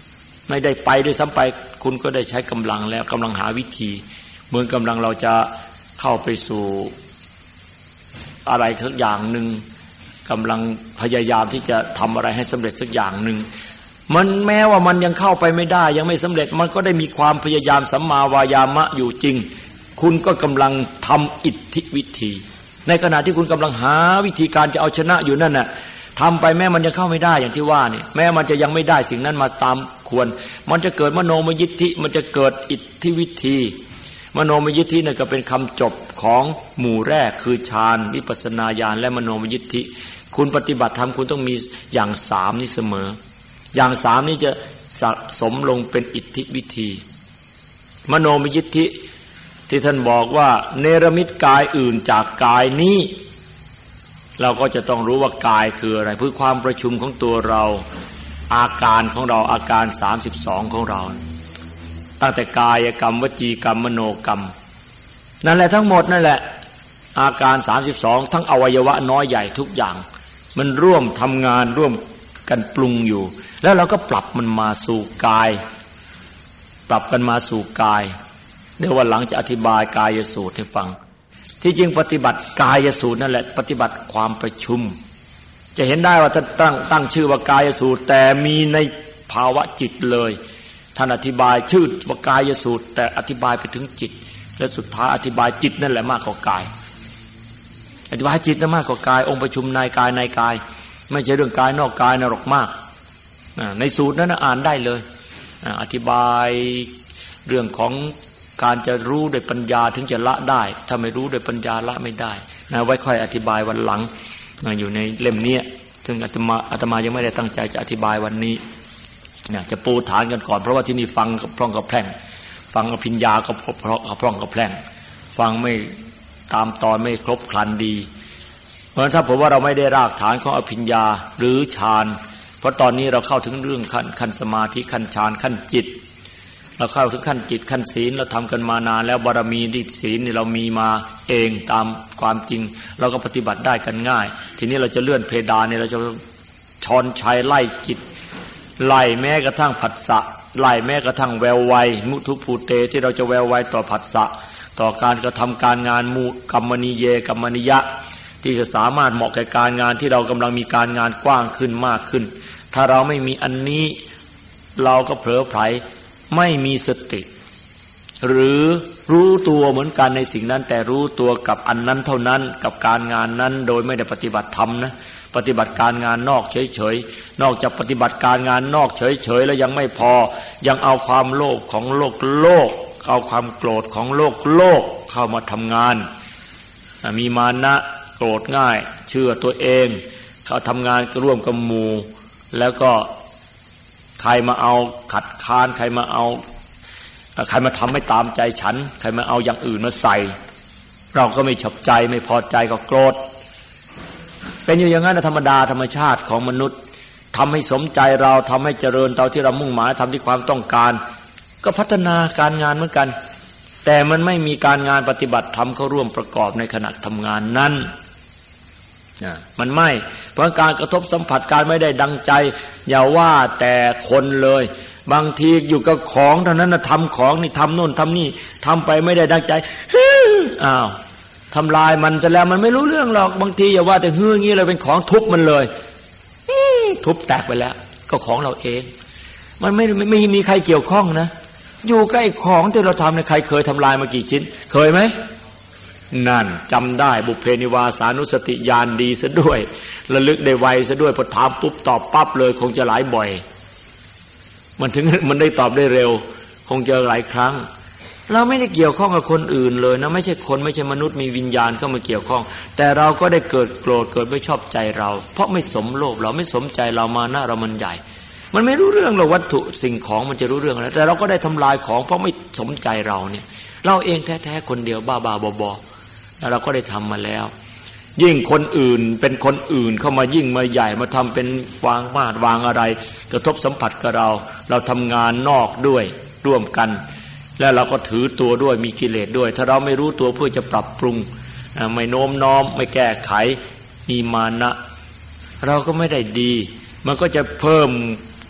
ไม่ได้ไปด้วยซ้ำไปคุณก็ได้ใช้กำลังแล้วกำลังหาวิธีเหมือนกำลังเราจะเข้าไปสู่อะไรสักอย่างหนึ่งกำลังพยายามที่จะทำอะไรให้สำเร็จสักอย่างหนึ่งมันแม้ว่ามันยังเข้าไปไม่ได้ยังไม่สำเร็จมันก็ได้มีความพยายามสัมมาวายามะอยู่จริงคุณก็กำลังทำอิทธิวิธีในขณะที่คุณกำลังหาวิธีการจะเอาชนะอยู่นั่นน่ะทำไปแม้มันยังเข้าไม่ได้อย่างที่ว่านี่แม้มันจะยังไม่ได้สิ่งนั้นมาตามควรมันจะเกิดมโนมยิทธิมันจะเกิดอิทธิวิธีมโนมยิทธินั่นก็เป็นคำจบของหมู่แรกคือฌานวิปัสสนาญาณและมโนมยิทธิคุณปฏิบัติธรรมคุณต้องมีอย่างสามนี้เสมออย่างสามนี้จะสะสมลงเป็นอิทธิวิธีมโนมยิทธิที่ท่านบอกว่าเนรมิตกายอื่นจากกายนี้เราก็จะต้องรู้ว่ากายคืออะไรเพื่อความประชุมของตัวเราอาการของเราอาการ32ของเราตั้งแต่กายกรรมวจีกรรมมโนกรรมนั่นแหละทั้งหมดนั่นแหละอาการ32ทั้งอวัยวะน้อยใหญ่ทุกอย่างมันร่วมทำงานร่วมกันปรุงอยู่แล้วเราก็ปรับมันมาสู่กายปรับกันมาสู่กายเดี๋ยววันหลังจะอธิบายกายสูตรให้ฟังที่จริงปฏิบัติกายสูตรนั่นแหละปฏิบัติความประชุมจะเห็นได้ว่าท่านตั้งชื่อว่ากายสูตรแต่มีในภาวะจิตเลยท่านอธิบายชื่อว่ากายสูตรแต่อธิบายไปถึงจิตและสุดท้ายอธิบายจิตนั่นแหละมากกว่ากายอธิบายจิตนั่นมากกว่ากายองค์ประชุมในกายในกายไม่ใช่เรื่องกายนอกกายนรกมากในสูตรนั้นอ่านได้เลยอธิบายเรื่องของการจะรู้ด้วยปัญญาถึงจะละได้ถ้าไม่รู้ด้วยปัญญาละไม่ได้นะไว้ค่อยอธิบายวันหลังอยู่ในเล่มนี้ซึ่งอาตมายังไม่ได้ตั้งใจจะอธิบายวันนี้จะปูฐานกันก่อนเพราะว่าที่นี่ฟังกับพร่องกับแพร่งฟังอภิญญาก็พร่องกับแพร่งฟังไม่ตามตอนไม่ครบครันดีเพราะฉะนั้นถ้าผมว่าเราไม่ได้รากฐานของอภิญญาหรือฌานเพราะตอนนี้เราเข้าถึงเรื่องขั้นสมาธิขั้นฌานขั้นจิตเราเข้าถึงขั้นจิตขั้นศีลเราทำกันมานานแล้วบารมีที่ศีลนี่เรามีมาเองตามความจริงเราก็ปฏิบัติได้กันง่ายทีนี้เราจะเลื่อนเพดานเนี่ยเราจะชอนชัยไล่จิตไล่แม้กระทั่งผัสสะไล่แม้กระทั่งแววไวมุทุภูเตที่เราจะแววไวต่อผัสสะต่อการกระทำการงานมุกัมมณีเยกัมมนิยะที่จะสามารถเหมาะแก่การงานที่เรากำลังมีการงานกว้างขึ้นมากขึ้นถ้าเราไม่มีอันนี้เราก็เผลอไผลไม่มีสติหรือรู้ตัวเหมือนกันในสิ่งนั้นแต่รู้ตัวกับอันนั้นเท่านั้นกับการงานนั้นโดยไม่ได้ปฏิบัติธรรมนะปฏิบัติการงานนอกเฉยๆนอกจากปฏิบัติการงานนอกเฉยๆแล้วยังไม่พอยังเอาความโลภของโลกเอาความโกรธของโลกเข้ามาทำงานมีมานะโกรธง่ายเชื่อตัวเองเขาทำงานร่วมกับหมู่แล้วก็ใครมาเอาขัดค้านใครมาทำไม่ตามใจฉันใครมาเอาอย่างอื่นมาใส่เราก็ไม่ชอบใจไม่พอใจก็โกรธเป็นอยู่อย่างนั้นธรรมดาธรรมชาติของมนุษย์ทำให้สมใจเราทำให้เจริญเท่าที่เรามุ่งหมายทำที่ความต้องการก็พัฒนาการงานเหมือนกันแต่มันไม่มีการงานปฏิบัติธรรมเข้าร่วมประกอบในขณะทำงานนั้นมันไม่เพราะการกระทบสัมผัสการไม่ได้ดังใจอย่าว่าแต่คนเลยบางทีอยู่กับของเท่านั้นนะทำของนี่ทำโน่นทำนี่ทำไปไม่ได้ดังใจอ้าวทำลายมันจะแล้วมันไม่รู้เรื่องหรอกบางทีอย่าว่าแต่ฮืออย่างนี้เลยเป็นของทุบมันเลยทุบแตกไปแล้วก็ของเราเองมันไม่มีใครเกี่ยวข้องนะอยู่ใกล้ของที่เราทำเนี่ยใครเคยทำลายมากี่ชิ้นเคยไหมนั่นจำได้บุพเพนิวาสานุสติญาณดีซะด้วยระลึกได้ไวซะด้วยพอถามปุ๊บตอบปั๊บเลยคงจะหลายบ่อยมันได้ตอบได้เร็วคงจะหลายครั้งเราไม่ได้เกี่ยวข้องกับคนอื่นเลยนะไม่ใช่คนไม่ใช่มนุษย์มีวิญญาณเข้ามาเกี่ยวข้องแต่เราก็ได้เกิดโกรธเกิดไม่ชอบใจเราเพราะไม่สมโลภเราไม่สมใจเรามานะเรามันใหญ่มันไม่รู้เรื่องหรอกวัตถุสิ่งของมันจะรู้เรื่องอะไรแต่เราก็ได้ทำลายของเพราะไม่สมใจเราเนี่ยเราเองแท้ๆคนเดียวบ้าๆบอๆแล้วเราก็ได้ทำมาแล้วยิ่งคนอื่นเป็นคนอื่นเข้ามายิ่งมาใหญ่มาทำเป็นวางมาดวางอะไรกระทบสัมผัสกับเราทำงานนอกด้วยร่วมกันแล้วเราก็ถือตัวด้วยมีกิเลสด้วยถ้าเราไม่รู้ตัวเพื่อจะปรับปรุงไม่โน้มน้อมไม่แก้ไขมีมานะเราก็ไม่ได้ดีมันก็จะเพิ่ม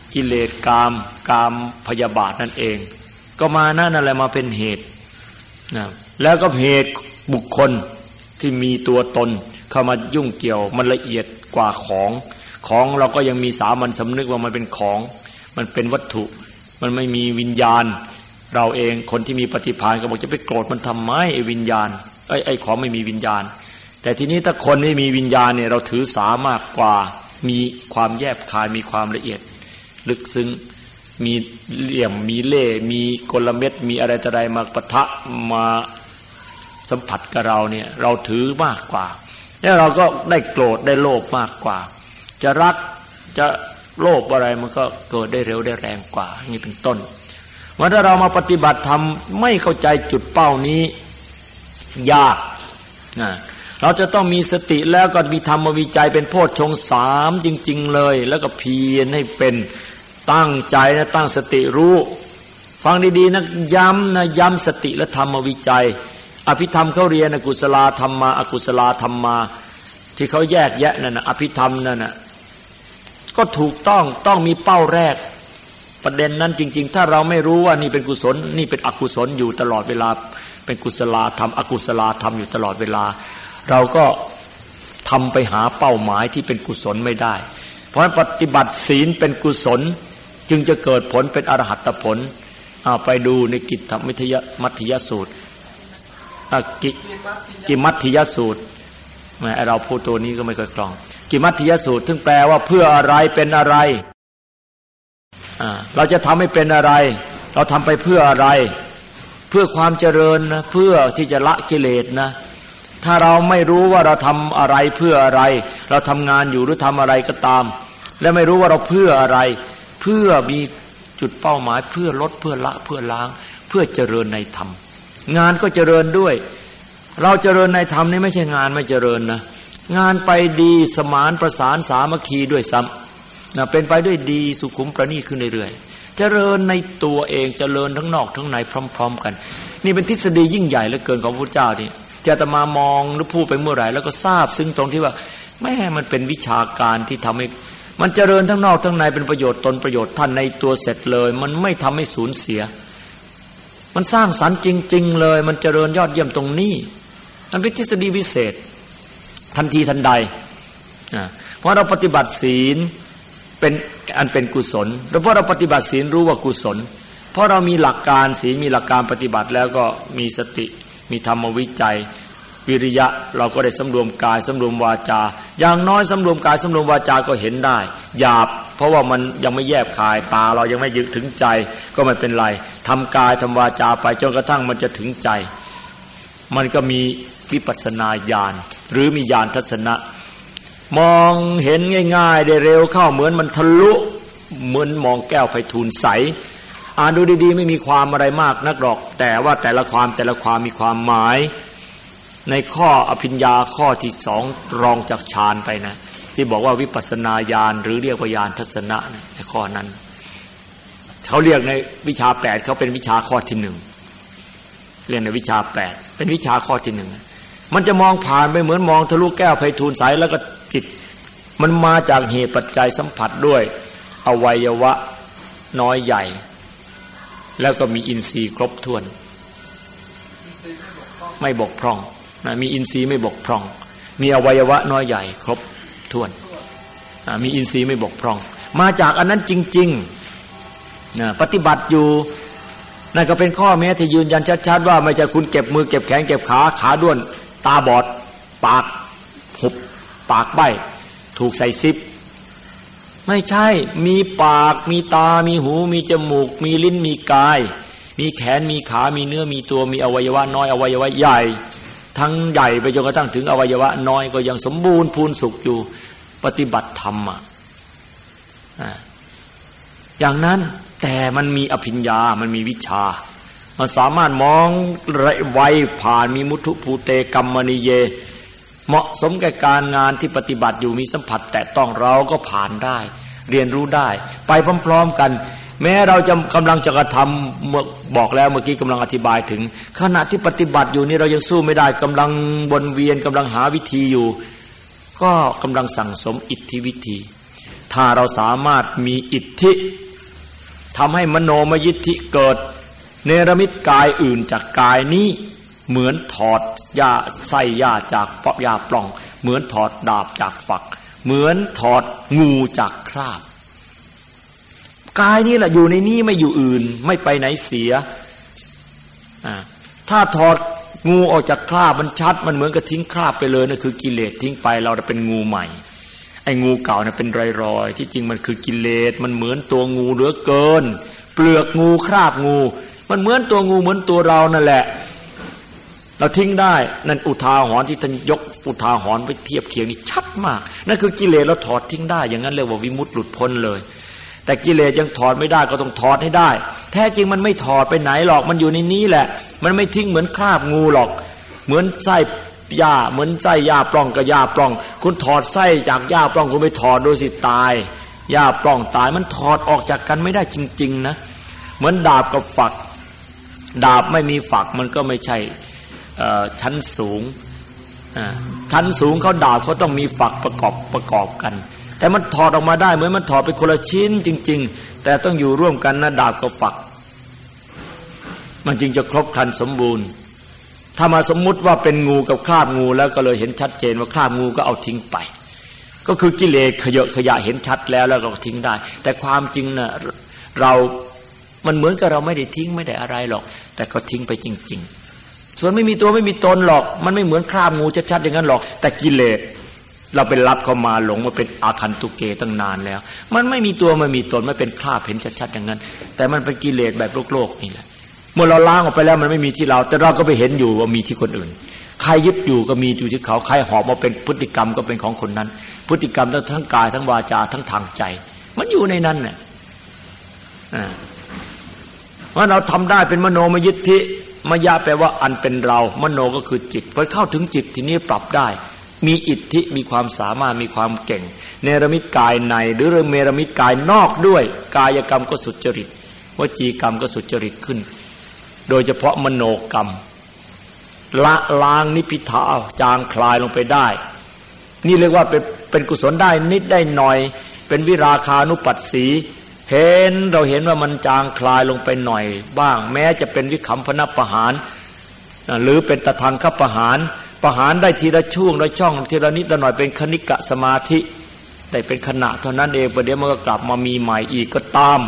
กิเลสกามพยาบาทนั่นเองก็มานั่นอะไรมาเป็นเหตุนะแล้วก็เหตุบุคคลที่มีตัวตนเข้ามายุ่งเกี่ยวมันละเอียดกว่าของเราก็ยังมีสามัญสำนึกว่ามันเป็นของมันเป็นวัตถุมันไม่มีวิญญาณเราเองคนที่มีปฏิภาณก็บอกจะไปโกรธมันทำไมไอ้วิญญาณไอ้ของไม่มีวิญญาณแต่ทีนี้ถ้าคนไม่มีวิญญาณเนี่ยเราถือสามากกว่ามีความแยบคายมีความละเอียดลึกซึ้งมีเหลี่ยมมีเล่ห์มีกลเม็ดมีอะไรต่ออะไรมาปะทะมาสัมผัสกับเราเนี่ยเราถือมากกว่าแล้วเราก็ได้โกรธได้โลภมากกว่าจะรักจะโลภอะไรมันก็เกิดได้เร็วได้แรงกว่าอย่างนี้เป็นต้นว่าถ้าเรามาปฏิบัติธรรมไม่เข้าใจจุดเป้านี้ยากนะเราจะต้องมีสติแล้วก็มีธรรมวิจัยเป็นโพชฌงค์3จริงๆเลยแล้วก็เพียรให้เป็นตั้งใจนะตั้งสติรู้ฟังดีๆนะย้ำสติและธรรมวิจัยอภิธรรมเขาเรียนกุศลธรรมมาอกุศลธรรมมาที่เขาแยกแยะนั่นนะอภิธรรมนั่นนะก็ถูกต้องมีเป้าแรกประเด็นนั้นจริงๆถ้าเราไม่รู้ว่านี่เป็นกุศลนี่เป็นอกุศลอยู่ตลอดเวลาเป็นกุศลธรรมอกุศลธรรมอยู่ตลอดเวลาเราก็ทำไปหาเป้าหมายที่เป็นกุศลไม่ได้เพราะฉะนั้นปฏิบัติศีลเป็นกุศลจึงจะเกิดผลเป็นอรหัตผลไปดูในกิตตมัทธิยสูตรกิมัทธิยสูตรเราพูดตัวนี้ก็ไม่ค่อยคล่องกิมัทธิยสูตรซึ่งแปลว่าเพื่ออะไรเป็นอะไรเราจะทำให้เป็นอะไรเราทำไปเพื่ออะไรเพื่อความเจริญนะเพื่อที่จะละกิเลสนะถ้าเราไม่รู้ว่าเราทำอะไรเพื่ออะไรเราทำงานอยู่หรือทำอะไรก็ตามและไม่รู้ว่าเราเพื่ออะไรเพื่อมีจุดเป้าหมายเพื่อลดเพื่อละเพื่อล้างเพื่อเจริญในธรรมงานก็เจริญด้วยเราเจริญในธรรมนี่ไม่ใช่งานไม่เจริญนะงานไปดีสมานประสานสามัคคีด้วยซ้ำนะเป็นไปด้วยดีสุขุมประณีตขึ้นเรื่อยๆเจริญในตัวเองเจริญทั้งนอกทั้งในพร้อมๆกันนี่เป็นทฤษฎียิ่งใหญ่เหลือเกินของพระพุทธเจ้านี่จะอาตมามองหรือพูดไปเมื่อไหร่แล้วก็ทราบซึ้งตรงที่ว่าแม่มันเป็นวิชาการที่ทำให้มันเจริญทั้งนอกทั้งในเป็นประโยชน์ตนประโยชน์ท่านในตัวเสร็จเลยมันไม่ทำให้สูญเสียมันสร้างสรรค์จริงๆเลยมันเจริญยอดเยี่ยมตรงนี้มันเป็นทฤษฎีวิเศษทันทีทันใดเพราะเราปฏิบัติศีลเป็นอันเป็นกุศลแล้วเพราะเราปฏิบัติศีลรู้ว่ากุศลเพราะเรามีหลักการศีลมีหลักการปฏิบัติแล้วก็มีสติมีธรรมวิจัยวิริยะเราก็ได้สำรวมกายสำรวมวาจาอย่างน้อยสำรวมกายสำรวมวาจาก็เห็นได้หยาบเพราะว่ามันยังไม่แยบคายตาเรายังไม่ยึดถึงใจก็ไม่เป็นไรทำกายทำวาจาไปจนกระทั่งมันจะถึงใจมันก็มีวิปัสสนาญาณหรือมีญาณทัศนะมองเห็นง่ายๆได้เร็วเข้าเหมือนมันทะลุเหมือนมองแก้วไพฑูรย์ใสอ่านดูดีๆไม่มีความอะไรมากนักหรอกแต่ว่าแต่ละความมีความหมายในข้ออภิญญาข้อที่2รองจากฌานไปนะที่บอกว่าวิปัสสนาญาณหรือเรียกว่าญาณทัศนะในข้อนั้นเขาเรียกในวิชา8เขาเป็นวิชาข้อที่1เรียกในวิชา8เป็นวิชาข้อที่1มันจะมองผ่านไปเหมือนมองทะลุแก้วไพฑูรย์ใสแล้วก็จิตมันมาจากเหตุปัจจัยสัมผัสด้วยอวัยวะน้อยใหญ่แล้วก็มีอินทรีย์ครบถ้วนไม่บกพร่องนะมีอินทรีย์ไม่บกพร่องมีอวัยวะน้อยใหญ่ครบถ้วนมีอินทรีย์ไม่บกพร่องมาจากอันนั้นจริงๆนะปฏิบัติอยู่นั่นก็เป็นข้อแม้ที่ยืนยันชัดๆว่าไม่ใช่คุณเก็บมือเก็บแขนเก็บขาด้วนตาบอดปากหุบปากใบ้ถูกใส่ซิปไม่ใช่มีปากมีตามีหูมีจมูกมีลิ้นมีกายมีแขนมีขามีเนื้อมีตัวมีอวัยวะน้อยอวัยวะใหญ่ทั้งใหญ่ไปจนกระทั่งถึงอวัยวะน้อยก็ยังสมบูรณ์พูนสุขอยู่ปฏิบัติธรรมอย่างนั้นแต่มันมีอภิญญามันมีวิชามันสามารถมองไวผ่านมีมุทุภูเตกัมมณิเยเหมาะสมแก่การงานที่ปฏิบัติอยู่มีสัมผัสแตะต้องเราก็ผ่านได้เรียนรู้ได้ไปพร้อมๆกันแม้เราจะกำลังจะกระทำบอกแล้วเมื่อกี้กำลังอธิบายถึงขณะที่ปฏิบัติอยู่นี่เรายังสู้ไม่ได้กำลังวนเวียนกำลังหาวิธีอยู่ก็กำลังสั่งสมอิทธิวิธีถ้าเราสามารถมีอิทธิทำให้มโนมยิทธิเกิดเนรมิตกายอื่นจากกายนี้เหมือนถอดหญ้าไส้หญ้าจากหญ้าปล่องเหมือนถอดดาบจากฝักเหมือนถอดงูจากคราบกายนี้แหละอยู่ในนี้ไม่อยู่อื่นไม่ไปไหนเสียถ้าถอดงูออกจากคราบมันชัดมันเหมือนกับทิ้งคราบไปเลยนั่นคือกิเลสทิ้งไปเราจะเป็นงูใหม่ไอ้งูเก่าเนี่ยเป็นรอยๆที่จริงมันคือกิเลสมันเหมือนตัวงูเหลือเกินเปลือกงูคราบงูมันเหมือนตัวงูเหมือนตัวเรานั่นแหละเราทิ้งได้นั่นอุทาหรณ์ที่ท่านยกอุทาหรณ์ไปเทียบเคียงนี่ชัดมากนั่นคือกิเลสเราถอดทิ้งได้อย่างนั้นเรียกว่าวิมุตติหลุดพ้นเลยแต่กิเลสยังถอดไม่ได้ก็ต้องถอดให้ได้แท้จริงมันไม่ถอดไปไหนหรอกมันอยู่ในนี้แหละมันไม่ทิ้งเหมือนคราบงูหรอกเหมือนไส้หญ้าเหมือนไส้หญ้าปล้องกับหญ้าปล้องคุณถอดไส้จากหญ้าปล้องคุณไปถอดดูสิตายหญ้าปล้องตายมันถอดออกจากกันไม่ได้จริงๆนะเหมือนดาบกับฝักดาบไม่มีฝักมันก็ไม่ใช่ชั้นสูงชั้นสูงเขาดาบเขาต้องมีฝักประกอบกันแต่มันถอดออกมาได้เหมือนมันถอดเป็นคนละชิ้นจริงๆแต่ต้องอยู่ร่วมกันนะดาบกับฝักมันจึงจะครบครันสมบูรณ์ถ้ามาสมมุติว่าเป็นงูกับคราบงูแล้วก็เลยเห็นชัดเจนว่าคราบงูก็เอาทิ้งไปก็คือกิเลสขยะเห็นชัดแล้วก็ทิ้งได้แต่ความจริงน่ะเรามันเหมือนกับเราไม่ได้ทิ้งไม่ได้อะไรหรอกแต่ก็ทิ้งไปจริงๆส่วนไม่มีตัวไม่มีตนหรอกมันไม่เหมือนคราบงูชัดๆอย่างนั้นหรอกแต่กิเลสเราไปรับเข้ามาหลงมาเป็นอาคันตุเกตั้งนานแล้วมันไม่มีตัวไม่มีตนไม่เป็นคราบเห็นชัดๆอย่างนั้นแต่มันเป็นกิเลสแบบโลกนี่แหละเมื่อเราล้างออกไปแล้วมันไม่มีที่เราแต่เราก็ไปเห็นอยู่ว่ามีที่คนอื่นใครยึดอยู่ก็มีอยู่ที่เขาใครหอบมาเป็นพฤติกรรมก็เป็นของคนนั้นพฤติกรรมทั้งกายทั้งวาจาทั้งทางใจมันอยู่ในนั้นน่ะว่าเราทำได้เป็นมโนมยิทธิมยะแปลว่าอันเป็นเรามโนก็คือจิตพอเข้าถึงจิตทีนี้ปรับได้มีอิทธิมีความสามารถมีความเก่งเนรมิตกายในหรือเนรมิตกายนอกด้วยกายกรรมก็สุจริตวจีกรรมก็สุจริตขึ้นโดยเฉพาะมโนกรรมละล้างนิพพิทาจางคลายลงไปได้นี่เรียกว่าเป็นกุศลได้นิดได้หน่อยเป็นวิราคานุปัสสีเราเห็นว่ามันจางคลายลงไปหน่อยบ้างแม้จะเป็นวิคัมภนประหารหรือเป็นตทังคประหารประหารได้ทีละช่วงละช่องทีละนิดละหน่อยเป็นคณิกะสมาธิแต่เป็นขณะเท่านั้นเองประเดี๋ยวมันก็กลับมามีใหม่อีกก็ตาม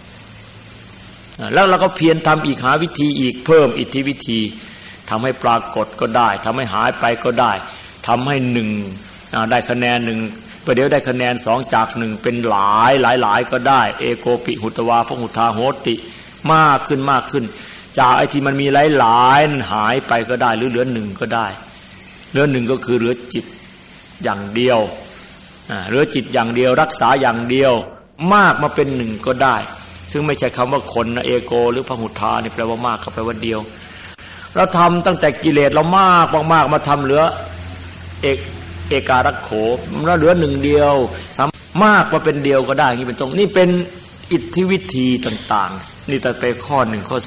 แล้วเราก็เพียรทำอีกหาวิธีอีกเพิ่มอิทธิวิธีทำให้ปรากฏก็ได้ทำให้หายไปก็ได้ทำให้หนึ่งได้คะแนนหนึ่งประเดี๋ยวได้คะแนนสองจากหนึ่งเป็นหลายก็ได้เอโกปิหุตวาพหุทาโหติมากขึ้นจากไอ้ที่มันมีหลายหายไปก็ได้หรือเหลือหนึ่งก็ได้เหลือหนึ่งก็คือเหลือจิตอย่างเดียวเหลือจิตอย่างเดียวรักษาอย่างเดียวมากมาเป็นหนึ่งก็ได้ซึ่งไม่ใช่คำว่าคนนะเอโกหรือพหุทานี่แปลว่ามากก็แปลว่าเดียวเราทำตั้งแต่กิเลสเรามากมาทำเหลือเอการักโขแล้วเหลือหนึ่งเดียวมากมาเป็นเดียวก็ได้อย่างนี้เป็นต้นนี่เป็นอิทธิวิธีต่างๆนี่แต่เป็นข้อ1ข้อ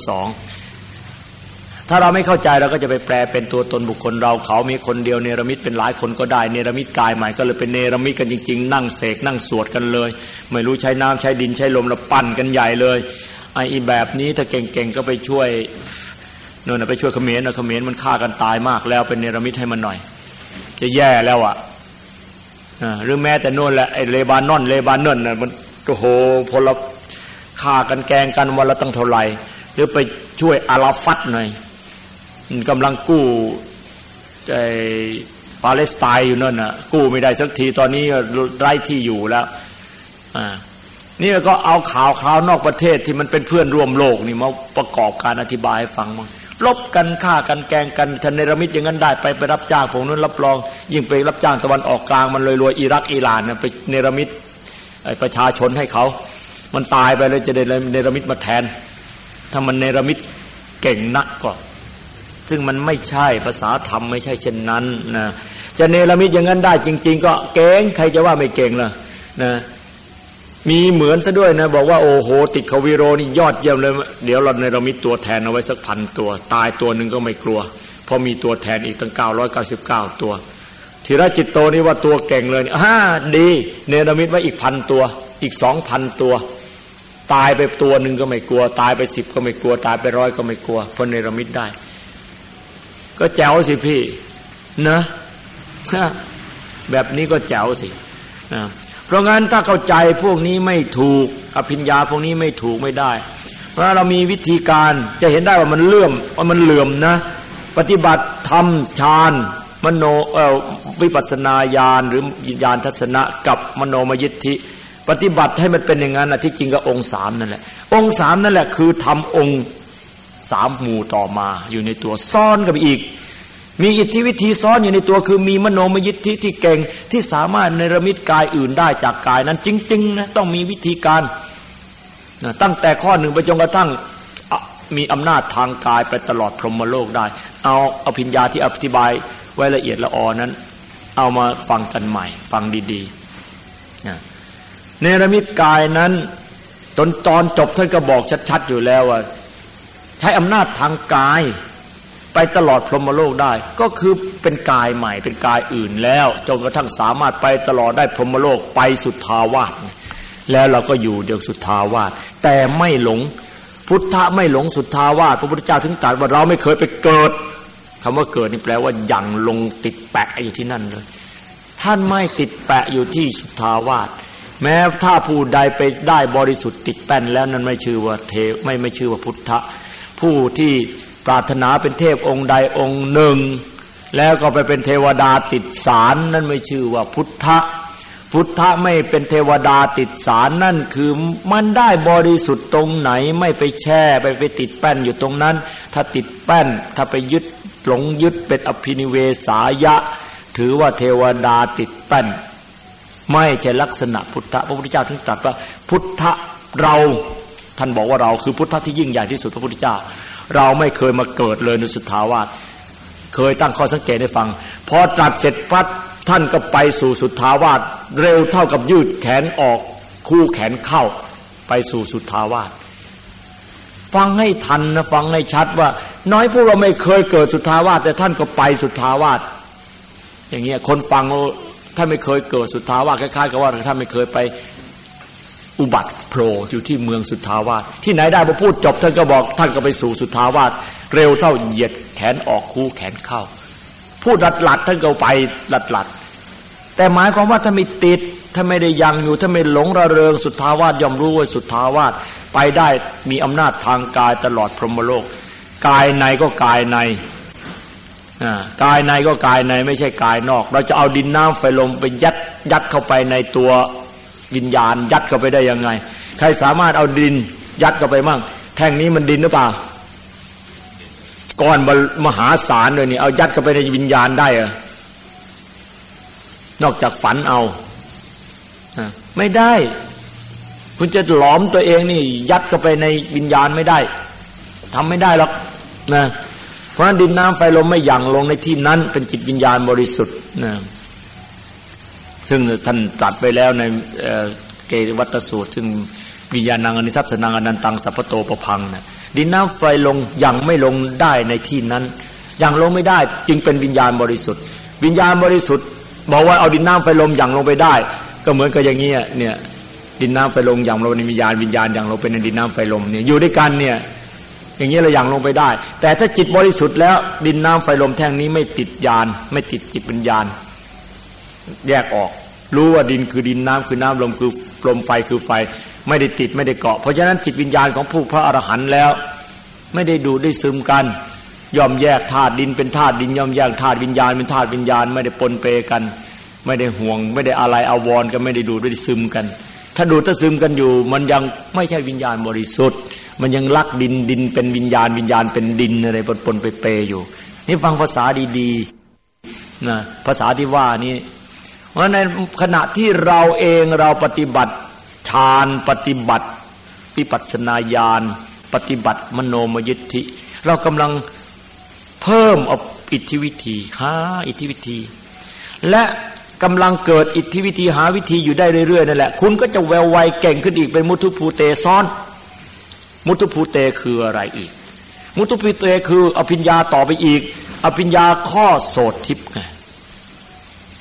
2ถ้าเราไม่เข้าใจเราก็จะไปแปลเป็นตัวตนบุคคลเราเขามีคนเดียวเนรมิตเป็นหลายคนก็ได้เนรมิตกายใหม่ก็เลยเป็นเนรมิตกันจริงๆนั่งเสกนั่งสวดกันเลยไม่รู้ใช้น้ำใช้ดินใช้ลมแล้วปั่นกันใหญ่เลยไอ้แบบนี้ถ้าเก่งๆก็ไปช่วยโน่นไปช่วยเขมรนะเขมรมันฆ่ากันตายมากแล้วเป็นเนรมิตให้มันหน่อยจะแย่แล้วอ่ะหรือแม้แต่โน่นแหละไอ้เลบานอนน่ะมันโอ้โหพลฆ่ากันแกงกันวันละตั้งเท่าไหร่หรือไปช่วยอาราฟัตหน่อยกำลังกู้ไอ้ปาเลสไตน์อยู่นั่นน่ะกู้ไม่ได้สักทีตอนนี้ไร้ที่อยู่แล้วนี่ก็เอาข่าวนอกประเทศที่มันเป็นเพื่อนร่วมโลกนี่มาประกอบการอธิบายให้ฟังมั้งลบกันฆ่ากันแกงกันท่านเนรมิตอย่างนั้นได้ไปรับจ้างพวกนั้นรับรองยิ่งไปรับจ้างตะวันออกกลางมันรวยๆอิรักอิหร่านนะไปเนรมิตไอ้ประชาชนให้เขามันตายไปเลยจะได้เนรมิตมาแทนถ้ามันเนรมิตเก่งนักก็ซึ่งมันไม่ใช่ภาษาธรรมไม่ใช่เช่นนั้นนะจะเนรมิตอย่างนั้นได้จริงๆก็เก่งใครจะว่าไม่เก่งล่ะนะมีเหมือนซะด้วยนะบอกว่าโอ้โหติกขวิโรนี่ยอดเยี่ยมเลยเดี๋ยวเราเนรมิตตัวแทนเอาไว้สัก 1,000 ตัวตายตัวนึงก็ไม่กลัวเพราะมีตัวแทนอีกตั้ง999ตัวธีรจิตโตนี่ว่าตัวเก่งเลยดีเนรมิตไว้อีก1,000 ตัวอีก 2,000 ตัวตายไปตัวหนึ่งก็ไม่กลัวตายไป10ก็ไม่กลัวตายไป100ก็ไม่กลัวเพราะเนรมิตได้ก็แจ๋วสิพี่นะแบบนี้ก็แจ๋วสิเพราะงั้นถ้าเข้าใจพวกนี้ไม่ถูกอภิญญาพวกนี้ไม่ถูกไม่ได้เพราะเรามีวิธีการจะเห็นได้ว่ามันเหลื่อมนะปฏิบัติธรรมฌานมโนวิปัสสนาญาณหรือญาณทัศนะกับมโนมยิทธิปฏิบัติให้มันเป็นอย่างนั้นนะที่จริงก็องค์3นั่นแหละองค์3นั่นแหละคือทำองค์3หมู่ต่อมาอยู่ในตัวซ้อนกับอีกมีอิทธิวิธีซ้อนอยู่ในตัวคือมีมโนมยิทธิที่เก่งที่สามารถเนรมิตกายอื่นได้จากกายนั้นจริงๆนะต้องมีวิธีการตั้งแต่ข้อ1ไปจนกระทั่งมีอำนาจทางกายไปตลอดพรหมโลกได้เอาอภิญญาที่อธิบายไว้ละเอียดละออนั้นเอามาฟังกันใหม่ฟังดีๆเนรมิตกายนั้นตอนจบท่านก็บอกชัดๆอยู่แล้วว่าใช้อำนาจทางกายไปตลอดพรหมโลกได้ก็คือเป็นกายใหม่เป็นกายอื่นแล้วจนกระทั่งสามารถไปตลอดได้พรหมโลกไปสุทธาวาสแล้วเราก็อยู่เดี๋ยวสุทธาวาสแต่ไม่หลงพุทธะไม่หลงสุทธาวาสพระพุทธเจ้าถึงตรัสว่าเราไม่เคยไปเกิดคำว่าเกิดนี่แปลว่ายังลงติดแปะอยู่ที่นั่นเลยท่านไม่ติดแปะอยู่ที่สุทธาวาสแม้ถ้าผู้ใดไปได้บริสุทธิ์ติดแป้นแล้วนั้นไม่ชื่อว่าไม่ชื่อว่าพุทธะผู้ที่ปรารถนาเป็นเทพองค์ใดองค์หนึ่งแล้วก็ไปเป็นเทวดาติดศาลนั่นไม่ชื่อว่าพุทธะพุทธะไม่เป็นเทวดาติดศาลนั่นคือมันได้บริสุทธิ์ตรงไหนไม่ไปแช่ไปติดแป้นอยู่ตรงนั้นถ้าติดแป้นถ้าไปยึดหลงยึดเป็นอภินิเวสายะถือว่าเทวดาติดแป้นไม่ใช่ลักษณะพุทธะพระพุทธเจ้าถึงตรัสว่าพุทธะเราท่านบอกว่าเราคือพุทธะที่ยิ่งใหญ่ที่สุดพระพุทธเจ้าเราไม่เคยมาเกิดเลยในสุทธาวาสเคยตั้งข้อสังเกตให้ฟังพอตรัสเสร็จปั๊บท่านก็ไปสู่สุทธาวาสเร็วเท่ากับยืดแขนออกคู่แขนเข้าไปสู่สุทธาวาสฟังให้ทันนะฟังให้ชัดว่าน้อยพวกเราไม่เคยเกิดสุทธาวาสแต่ท่านก็ไปสุทธาวาสอย่างเงี้ยคนฟังท่านไม่เคยเกิดสุทธาวาสคล้ายๆกับว่าท่านไม่เคยไปอุบัติโผล่อยู่ที่เมืองสุทธาวาสที่ไหนได้พอพูดจบท่านก็บอกท่านก็ไปสู่สุทธาวาสเร็วเท่าเหยียดแขนออกคู่แขนเข้าพูดหลัดท่านก็ไปหลัดแต่หมายความว่าถ้าไม่ติดถ้าไม่ได้ยังอยู่ถ้าไม่หลงระเริงสุทธาวาสย่อมรู้ว่าสุทธาวาสไปได้มีอำนาจทางกายตลอดพรหมโลกกายในก็กายในกายในก็กายในไม่ใช่กายนอกเราจะเอาดินน้ำไฟลมไปยัดเข้าไปในตัววิญญาณยัดเข้าไปได้ยังไงใครสามารถเอาดินยัดเข้าไปมั่งแท่งนี้มันดินหรือเปล่าก้อนมหาศาลเลยนี่เอายัดเข้าไปในวิญญาณได้เหรอนอกจากฝันเอาไม่ได้คุณจะหลอมตัวเองนี่ยัดเข้าไปในวิญญาณไม่ได้ทำไม่ได้หรอกนะเพราะฉะนั้นดินน้ำไฟลมไม่หยั่งลงในที่นั้นเป็นจิตวิญญาณบริสุทธิ์นะซึ่งท่านตรัสไปแล้วในเกวัตตสูตรซึ่งวิญญาณังอนิทัศนังอนันตังสัพพโตปพังนะดินน้ำไฟลงยังไม่ลงได้ในที่นั้นยังลงไม่ได้จึงเป็นวิญญาณบริสุทธิ์วิญญาณบริสุทธิ์บอกว่าเอาดินน้ำไฟลมยังลงไปได้ก็เหมือนกับอย่างเงี้ยเนี่ยดินน้ำไฟลมยังลงในวิญญาณยังลงไปในดินน้ำไฟลมเนี่ยอยู่ด้วยกันเนี่ยอย่างนี้เรายังลงไปได้แต่ถ้าจิตบริสุทธิ์แล้วดินน้ำไฟลมแท่งนี้ไม่ติดญาณไม่ติดจิตวิญญาณแยกออกรู้ว่าดินคือดินน้ำคือน้ำลมคือลมไฟคือไฟไม่ได้ติดไม่ได้เกาะเพราะฉะนั้นจิตวิญญาณของผู้พระอรหันต์แล้วไม่ได้ดูดได้ซึมกันยอมแยกธาตุดินเป็นธาตุดินยอมแยกธาตุวิญญาณเป็นธาตุวิญญาณไม่ได้ปนเปกันไม่ได้ห่วงไม่ได้อะไรอาวรกันไม่ได้ดูดไม่ได้ซึมกันถ้าดูดถ้าซึมกันอยู่มันยังไม่ใช่วิญญาณบริสุทธิ์มันยังลักดินเป็นวิญญาณเป็นดินอะไรปนเปอยู่นี่ฟังภาษาดีๆนะภาษาที่ว่านี้เพราะในขณะที่เราเองเราปฏิบัติฌานปฏิบัติวิปัสสนาญาณปฏิบัติมโนมยิทธิเรากำลังเพิ่มอิทธิวิธีหาอิทธิวิธีและกำลังเกิดอิทธิวิธีหาวิธีอยู่ได้เรื่อยๆนั่นแหละคุณก็จะแววไวเก่งขึ้นอีกเป็นมุทุภูเตซ้อนมุทุภูเตคืออะไรอีกมุทุภูเตคืออภิญญาต่อไปอีกอภิญญาข้อโสตทิพย์ไง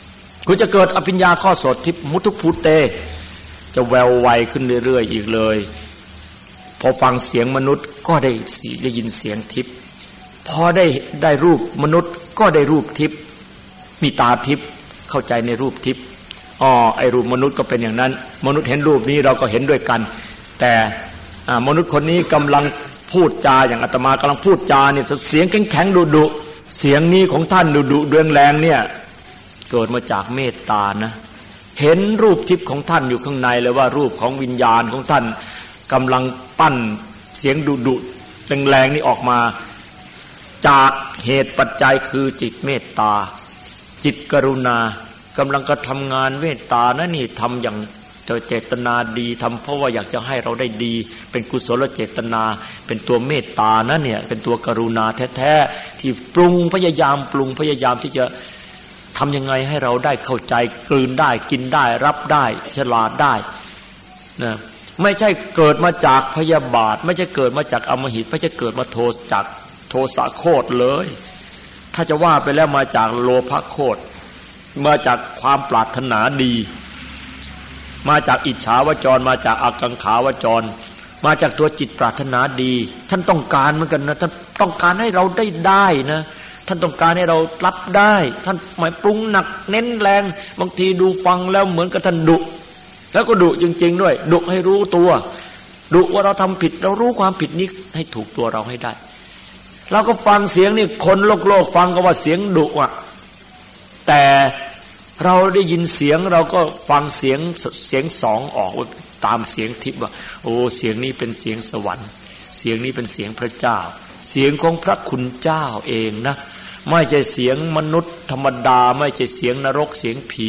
คุณจะเกิดอภิญญาข้อโสตทิพย์มุทุภูเตจะแววไวขึ้นเรื่อยๆอีกเลยพอฟังเสียงมนุษย์ก็ได้ยินเสียงทิพย์พอได้รูปมนุษย์ก็ได้รูปทิพย์มีตาทิพย์เข้าใจในรูปทิพย์ไอ้รูปมนุษย์ก็เป็นอย่างนั้นมนุษย์เห็นรูปนี้เราก็เห็นด้วยกันแต่มนุษย์คนนี้กำลังพูดจาอย่างอาตมากำลังพูดจาเนี่ยเสียงแข็งๆดุๆเสียงนี้ของท่านดุๆแรงๆเนี่ยเกิดมาจากเมตตานะเห็นรูปทิพย์ของท่านอยู่ข้างในเลยว่ารูปของวิญญาณของท่านกำลังปั้นเสียงดุๆแรงๆนี่ออกมาจากเหตุปัจจัยคือจิตเมตตาจิตกรุณากำลังกระทำงานเมตตานะนี่ทำอย่างเจตนาดีทำเพราะว่าอยากจะให้เราได้ดีเป็นกุศลเจตนาเป็นตัวเมตตานะเนี่ยเป็นตัวกรุณาแท้ๆที่ปรุงพยายามที่จะทำยังไงให้เราได้เข้าใจกลืนได้กินได้รับได้ฉลาดได้นะไม่ใช่เกิดมาจากพยาบาทไม่ใช่เกิดมาจากอมหิตไม่ใช่เกิดมาจากโทสะโคตรเลยถ้าจะว่าไปแล้วมาจากโลภะโคตรมาจากความปรารถนาดีมาจากอิจฉาวจรมาจากอากังขาวจรมาจากตัวจิตปรารถนาดีท่านต้องการเหมือนกันนะท่านต้องการให้เราได้นะท่านต้องการให้เรารับได้ท่านหมายปรุงหนักเน้นแรงบางทีดูฟังแล้วเหมือนกับท่านดุแล้วก็ดุจริงๆด้วยดุให้รู้ตัวดุว่าเราทำผิดเรารู้ความผิดนี้ให้ถูกตัวเราให้ได้เราก็ฟังเสียงนี่คนโลกฟังก็ว่าเสียงดุอ่ะแต่เราได้ยินเสียงเราก็ฟังเสียงสองออกตามเสียงทิพย์ว่าโอ้เสียงนี้เป็นเสียงสวรรค์เสียงนี้เป็นเสียงพระเจ้าเสียงของพระคุณเจ้าเองนะไม่ใช่เสียงมนุษย์ธรรมดาไม่ใช่เสียงนรกเสียงผี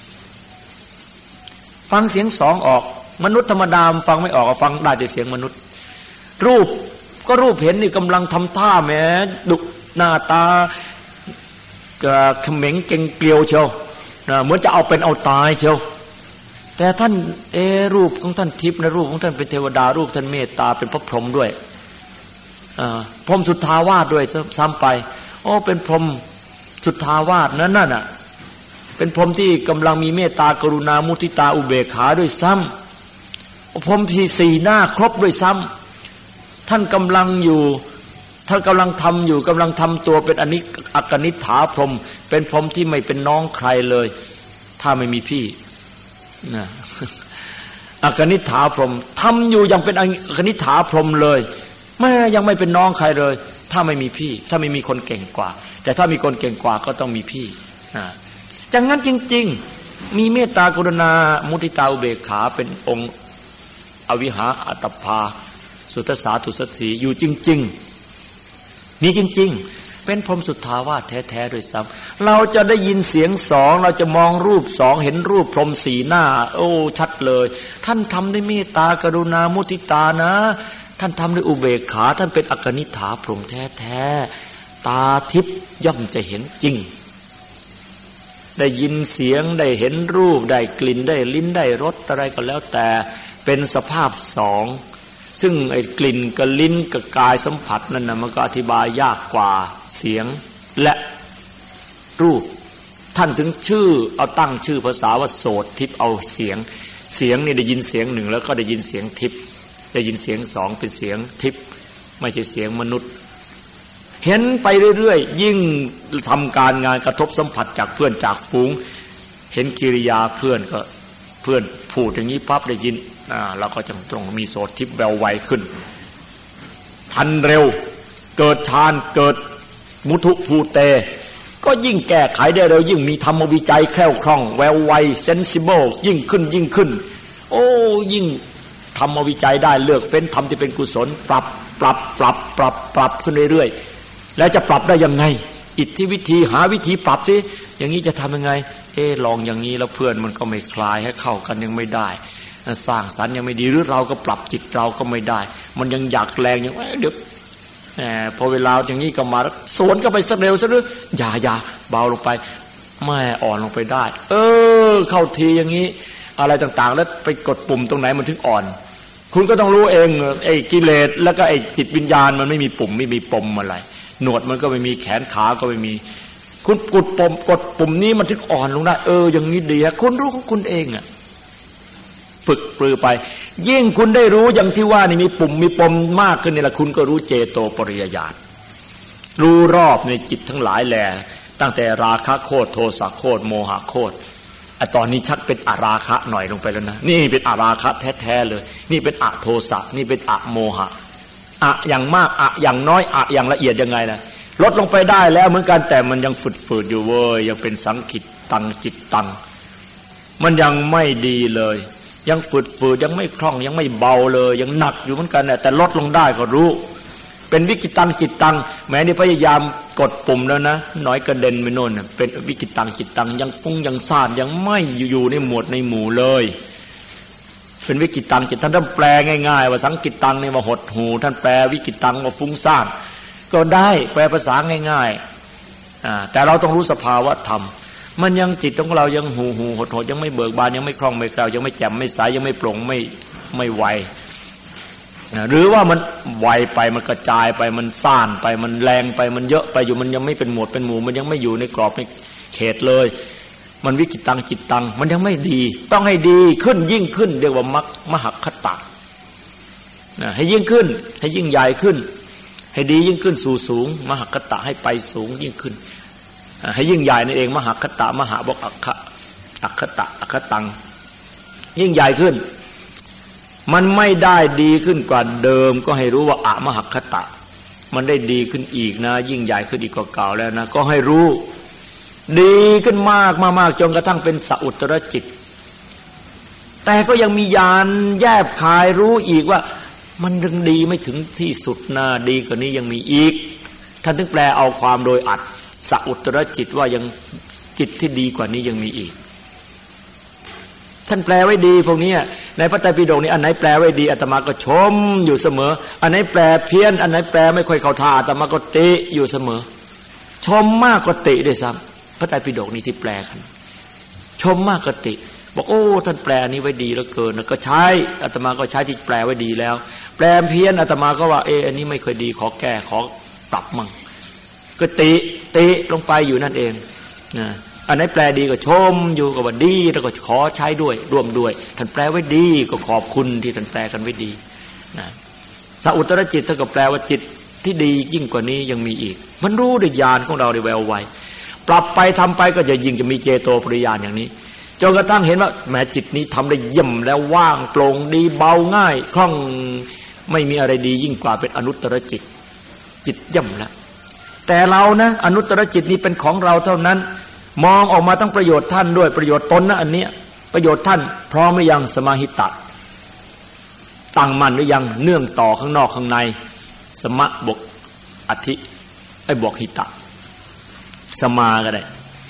ฟังเสียงสองออกมนุษย์ธรรมดาฟังไม่ออกฟังได้แต่เสียงมนุษย์รูปก็รูปเห็นนี่กำลังทำท่าแหมดุหน้าตาเขม็งเก่งเกลียวเชียวเหมือนจะเอาเป็นเอาตายเชียวแต่ท่านรูปของท่านทิพย์นะรูปของท่านเป็นเทวดารูปท่านเมตตาเป็นพระพรหมด้วยพรหมสุทธาวาสด้วยซ้ำไปเป็นพรหมสุทธาวาสนั่นน่ะเป็นพรหมที่กำลังมีเมตตากรุณามุทิตาอุเบกขาด้วยซ้ำพรหมที่สี่หน้าครบด้วยซ้ำท่านกำลังทำอยู่กำลังทำตัวเป็นอักนิฐาพรหมเป็นพรหมที่ไม่เป็นน้องใครเลยถ้าไม่มีพี่นะอักนิฐาพรหมทำอยู่ยังเป็นอักนิฐาพรหมเลยยังไม่เป็นน้องใครเลยถ้าไม่มีพี่ถ้าไม่มีคนเก่งกว่าแต่ถ้ามีคนเก่งกว่าก็ต้องมีพี่จังงั้นจริงๆมีเมตตากรุณามุทิตาอุเบกขาเป็นองค์อวิหาอัตตภาสุตสาตุสัตสีอยู่จริงๆมีจริงๆเป็นพรหมสุทธาวาสแท้ๆด้วยซ้ำเราจะได้ยินเสียงสองเราจะมองรูปสองเห็นรูปพรหมสีหน้าชัดเลยท่านทำด้วยเมตตากรุณามุทิตานะท่านทำด้วยอุเบกขาท่านเป็นอักนิฐาพรหมแท้ๆตาทิพย์ย่อมจะเห็นจริงได้ยินเสียงได้เห็นรูปได้กลิ่นได้ลิ้นได้รสอะไรก็แล้วแต่เป็นสภาพสองซึ่งไอ้กลิ่นกับลิ้นกับกายสัมผัสนั่นนะมันก็อธิบายยากกว่าเสียงและรูปท่านถึงเอาตั้งชื่อภาษาว่าโสตทิพย์เอาเสียงนี่ได้ยินเสียงหนึ่งแล้วก็ได้ยินเสียงทิพย์ได้ยินเสียงสองเป็นเสียงทิพย์ไม่ใช่เสียงมนุษย์เห็นไปเรื่อยๆยิ่งทำการงานกระทบสัมผัสจากเพื่อนจากฝูงเห็นกิริยาเพื่อนพูดอย่างนี้ปั๊บได้ยินเราก็จะต้องมีโสตทิพย์แววไวขึ้นทันเร็วเกิดฌานเกิดมุทุภูเตก็ยิ่งแก้ไขได้เร็วยิ่งมีธรรมวิจัยแคล่วคล่องแววไวเซนซิเบิลยิ่งขึ้นยิ่งธรรมวิจัยได้เลือกเฟ้นธรรมที่เป็นกุศลปรับขึ้นเรื่อยๆแล้วจะปรับได้ยังไงอิทธิวิธีหาวิธีปรับสิอย่างนี้จะทำยังไงลองอย่างนี้แล้วเพื่อนมันก็ไม่คลายให้เข้ากันยังไม่ได้สร้างสรรค์ยังไม่ดีหรือเราก็ปรับจิตเราก็ไม่ได้มันยังอยากแรงอย่างเดี๋ยวพอเวลาอย่างนี้ก็มาสวนก็ไปสักเร็วซะหรืออย่าเบาลงไปไม่อ่อนลงไปได้เข้าทีอย่างนี้อะไรต่างๆแล้วไปกดปุ่มตรงไหนมันถึงอ่อนคุณก็ต้องรู้เองไอ้กิเลสแล้วก็ไอ้จิตวิญญาณมันไม่มีปุ่มไม่มีปมอะไรหนวดมันก็ไม่มีแขนขาก็ไม่มีคุณกดปุ่มนี้มันถึงอ่อนลงได้อย่างนี้ดีฮะคุณรู้ของคุณเองอ่ะฝึกปรือไปยิ่งคุณได้รู้อย่างที่ว่านี่มีปุ่มมีปมมากขึ้นนี่แหละคุณก็รู้เจโตปริยญาณรู้รอบในจิตทั้งหลายแหละตั้งแต่ราคะโคตรโทสะโคตรโมหะโคตรตอนนี้ชักเป็นอราคะหน่อยลงไปแล้วนะนี่เป็นอราคะแท้ๆเลยนี่เป็นอโทสะนี่เป็นอโมหะอย่างมากอย่างน้อยอย่างละเอียดยังไงนะลดลงไปได้แล้วเหมือนกันแต่มันยังฝืดๆอยู่เว้ยยังเป็นสังขิตตังจิตตังมันยังไม่ดีเลยยังฝืดๆยังไม่คล่องยังไม่เบาเลยยังหนักอยู่เหมือนกันแต่ลดลงได้ก็รู้เป็นวิกิตังจิตตังแม้นี่พยายามกดปุ่มแล้วนะน้อยกระเด็นไปโน่นเป็นวิกิตังจิตตังยังฟุ้งยังซ่านยังไม่อยู่ในหมวดในหมู่เลยเป็นวิกิตังจิตท่านแปลง่ายๆว่าสังกิตตังนี่ว่าหดหูท่านแปลวิกิตังว่าฟุ้งซ่านก็ได้แปลภาษาง่ายๆแต่เราต้องรู้สภาวะธรรมมันยังจิตของเรายังหูหดยังไม่เบิกบานยังไม่คล่องไม่แคล่วยังไม่แจ่มไม่ใสยังไม่โปร่งไม่ไวหรือว่ามันไวไปมันกระจายไปมันซ่านไปมันแรงไปมันเยอะไปอยู่มันยังไม่เป็นหมวดเป็นหมู่มันยังไม่อยู่ในกรอบในเขตเลยมันวิกิตังจิตตังมันยังไม่ดีต้องให้ดีขึ้นยิ่งขึ้นเรียกว่ามหคตะให้ยิ่งขึ้นให้ยิ่งใหญ่ขึ้นให้ดียิ่งขึ้นสู่สูงมหคตะให้ไปสูงยิ่งขึ้นให้ยิ่งใหญ่นั่นเองมหคตะมหาบอกอัคตะอัคตังยิ่งใหญ่ขึ้นมันไม่ได้ดีขึ้นกว่าเดิมก็ให้รู้ว่าอะมหคตะมันได้ดีขึ้นอีกนะยิ่งใหญ่ขึ้นอีกกว่าเก่าแล้วนะก็ให้รู้ดีขึ้นมากจนกระทั่งเป็นสัอุตตรจิตแต่ก็ยังมีญาณแยบคายรู้อีกว่ามันยังดีไม่ถึงที่สุดนะดีกว่านี้ยังมีอีกท่านถึงแปลเอาความโดยอัดสัอุตตรจิตว่ายังจิตที่ดีกว่านี้ยังมีอีกท่านแปลไว้ดีพวกนี้ในพระไตรปิฎกนี่อันไหนแปลไว้ดีอาตมาก็ชมอยู่เสมออันไหนแปลเพี้ยนอันไหนแปลไม่ค่อยเข้าท่าอาตมาก็ติอยู่เสมอชมมากกว่าติด้วยซ้ำพระไตรปิฎกนี่ที่แปลกันชมมากกว่าติบอกโอ้ท่านแปลนี้ไว้ดีเหลือเกินก็ใช้อาตมาก็ใช้ที่แปลไว้ดีแล้วแปลเพี้ยนอาตมาก็ว่าอันนี้ไม่ค่อยดีขอแก้ขอปรับมั่งก็ติลงไปอยู่นั่นเองนะอันไหนแปลดีก็ชมอยู่กับว่าดีแล้วก็ขอใช้ด้วยร่วมด้วยท่านแปลไว้ดีก็ขอบคุณที่ท่านแปลกันไว้ดีนะสัอุตตรจิตท่านก็แปลว่าจิตที่ดียิ่งกว่านี้ยังมีอีกมันรู้ด้วยญาณของเราด้วยแววไวปรับไปทำไปก็จะยิ่งจะมีเจโตปริยญาณอย่างนี้จนกระทั่งเห็นว่าแม้จิตนี้ทำได้เยี่ยมแล้วว่างโปร่งดีเบาง่ายคล่องไม่มีอะไรดียิ่งกว่าเป็นอนุตตรจิตจิตเยี่ยมแล้วแต่เรานะอนุตตรจิตนี้เป็นของเราเท่านั้นมองออกมาทั้งประโยชน์ท่านด้วยประโยชน์ตนนะอันเนี้ยประโยชน์ท่านพร้อมหรือยังสมาหิตะตั้งมั่นหรือยังเนื่องต่อข้างนอกข้างในสมะบวกอธิบวกหิตะสมาก็ได้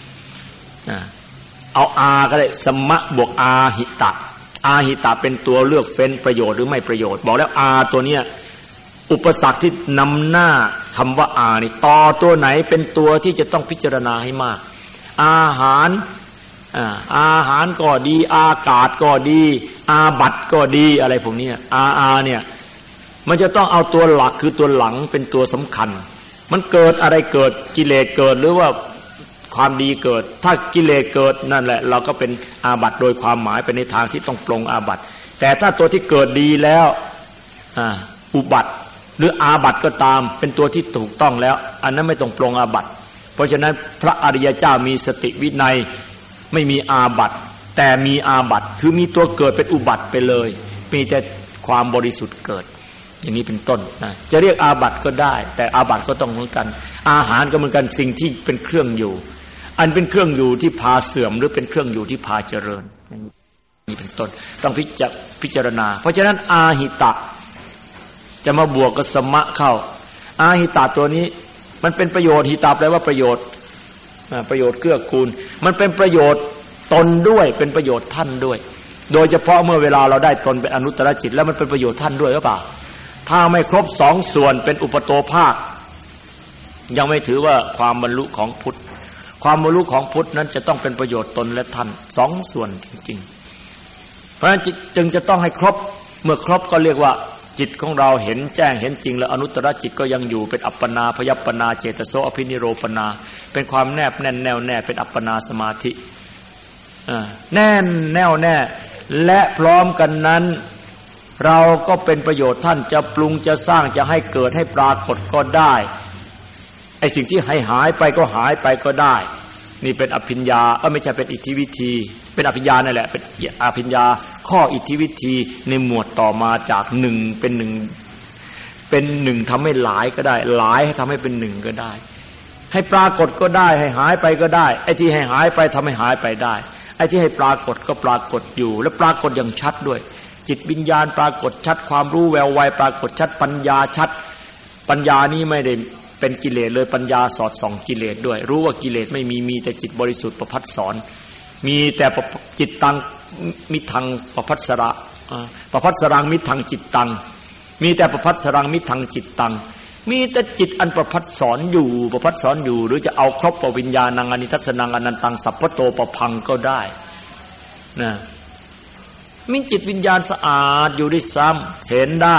เอาอาก็ได้สมะบวกอาหิตะอาหิตะเป็นตัวเลือกเฟ้นประโยชน์หรือไม่ประโยชน์บอกแล้วอาตัวเนี้ยอุปสรรคที่นำหน้าคำว่าอานี่ต่อตัวไหนเป็นตัวที่จะต้องพิจารณาให้มากอาหารก็ดีอากาศก็ดีอาบัติก็ดีอะไรพวกนี้เนี่ยมันจะต้องเอาตัวหลักคือตัวหลังเป็นตัวสำคัญมันเกิดอะไรเกิดกิเลสเกิดหรือว่าความดีเกิดถ้ากิเลสเกิดนั่นแหละเราก็เป็นอาบัติโดยความหมายไปในทางที่ต้องปรงอาบัติแต่ถ้าตัวที่เกิดดีแล้วอุบัติหรืออาบัติก็ตามเป็นตัวที่ถูกต้องแล้วอันนั้นไม่ต้องปรงอาบัติเพราะฉะนั้นพระอริยเจ้ามีสติวินัยไม่มีอาบัติแต่มีอาบัติคือมีตัวเกิดเป็นอุบัติไปเลยมีแต่ความบริสุทธิ์เกิดอย่างนี้เป็นต้นนะจะเรียกอาบัติก็ได้แต่อาบัติก็ต้องเหมือนกันอาหารก็เหมือนกันสิ่งที่เป็นเครื่องอยู่อันเป็นเครื่องอยู่ที่พาเสื่อมหรือเป็นเครื่องอยู่ที่พาเจริญนี่เป็นต้นต้องพิจารณาเพราะฉะนั้นอาหิตะจะมาบวกกับสมะเข้าอาหิตะตัวนี้มันเป็นประโยชน์หิตาแปลว่าประโยชน์เกื้อกูลมันเป็นประโยชน์ตนด้วยเป็นประโยชน์ท่านด้วยโดยเฉพาะเมื่อเวลาเราได้ตนเป็นอนุตตรจิตแล้วมันเป็นประโยชน์ท่านด้วยหรือเปล่าถ้าไม่ครบสองส่วนเป็นอุปโตภาคยังไม่ถือว่าความบรรลุของพุทธความบรรลุของพุทธนั้นจะต้องเป็นประโยชน์ตนและท่านสองส่วนจริงๆเพราะฉะนั้นจึงจะต้องให้ครบเมื่อครบก็เรียกว่าจิตของเราเห็นแจ้งเห็นจริงแล้วอนุตตรจิตก็ยังอยู่เป็นอัปปนาพยัปปนาเจตโสอภินิโรปนาเป็นความแนบแน่นแน่วแน่เป็นอัปปนาสมาธิแน่นแน่วแน่และพร้อมกันนั้นเราก็เป็นประโยชน์ท่านจะปรุงจะสร้างจะให้เกิดให้ปรากฏก็ได้ไอ้สิ่งที่ให้หายไปก็หายไปก็ได้นี่เป็นอภิญญาไม่ใช่เป็นอิทธิวิธีเป็นอภิญญานั่นแหละเป็นอภิญญาข้ออิทธิวิธีในหมวดต่อมาจากหนึ่งเป็นหนึ่งเป็นหนึ่งทำให้หลายก็ได้หลายให้ทำให้เป็นหนึ่งก็ได้ให้ปรากฏก็ได้ให้หายไปก็ได้ไอ้ที่ให้หายไปทำให้หายไปได้ไอ้ที่ให้ปรากฏก็ปรากฏอยู่และปรากฏอย่างชัดด้วยจิตวิญญาณปรากฏชัดความรู้แววไวปรากฏชัดปัญญาชัดปัญญานี้ไม่ได้เป็นกิเลสเลยปัญญาสอดส่องกิเลสด้วยรู้ว่ากิเลสไม่มีแต่จิตบริสุทธิ์ประภัสสรมีแต่จิตตังมิทังประภัสสระประภัสสรังมิทังจิตตังมีแต่ประภัสสรังมิทังจิตตังมีแต่จิตอันประภัสสรอยู่ประภัสสรอยู่หรือจะเอาครบปวิญญาณังอนิทัสสนังอนันตังสัพพโตปพังก็ได้นะมีจิตวิญญาณสะอาดอยู่ด้วยซ้ำเห็นได้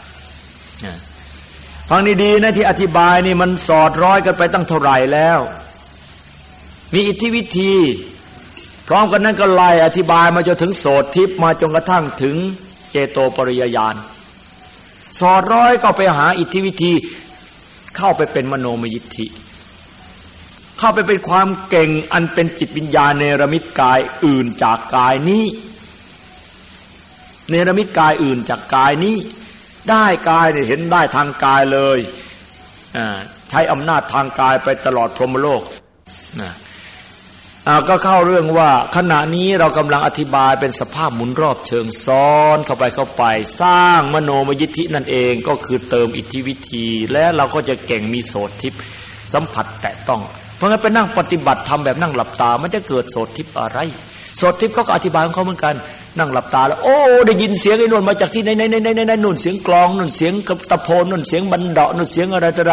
ฟังดีๆนะที่อธิบายนี่มันสอดร้อยกันไปตั้งเท่าไหร่แล้วมีอิทธิวิธีพร้อมกันนั้นก็ไล่อธิบายมาจนถึงโสตทิพย์มาจนกระทั่งถึงเจโตปริยญาณสอดร้อยเข้าไปหาอิทธิวิธีเข้าไปเป็นมโนมยิทธิเข้าไปเป็นความเก่งอันเป็นจิตวิญญาณเนรมิตกายอื่นจากกายนี้เนรมิตกายอื่นจากกายนี้ได้กายเนี่ยเห็นได้ทางกายเลยใช้อำนาจทางกายไปตลอดพรหมโลกก็เข้าเรื่องว่าขณะนี้เรากำลังอธิบายเป็นสภาพหมุนรอบเชิงซ้อนเข้าไปสร้างมโนมยิทธินั่นเองก็คือเติมอิทธิวิธีและเราก็จะเก่งมีโสตทิพย์สัมผัสแตะต้องเพราะงั้นไปนั่งปฏิบัติทำแบบนั่งหลับตามันจะเกิดโสตทิพย์อะไรโสตทิพย์เขาก็อธิบายของเขาเหมือนกันนั่งหลับตาแล้วโอ้ได้ยินเสียงไอ้นวลมาจากที่ไหนนู่นเสียงกลองนู่นเสียงตะโพนนู่นเสียงบันเดาะนู่นเสียงอะไร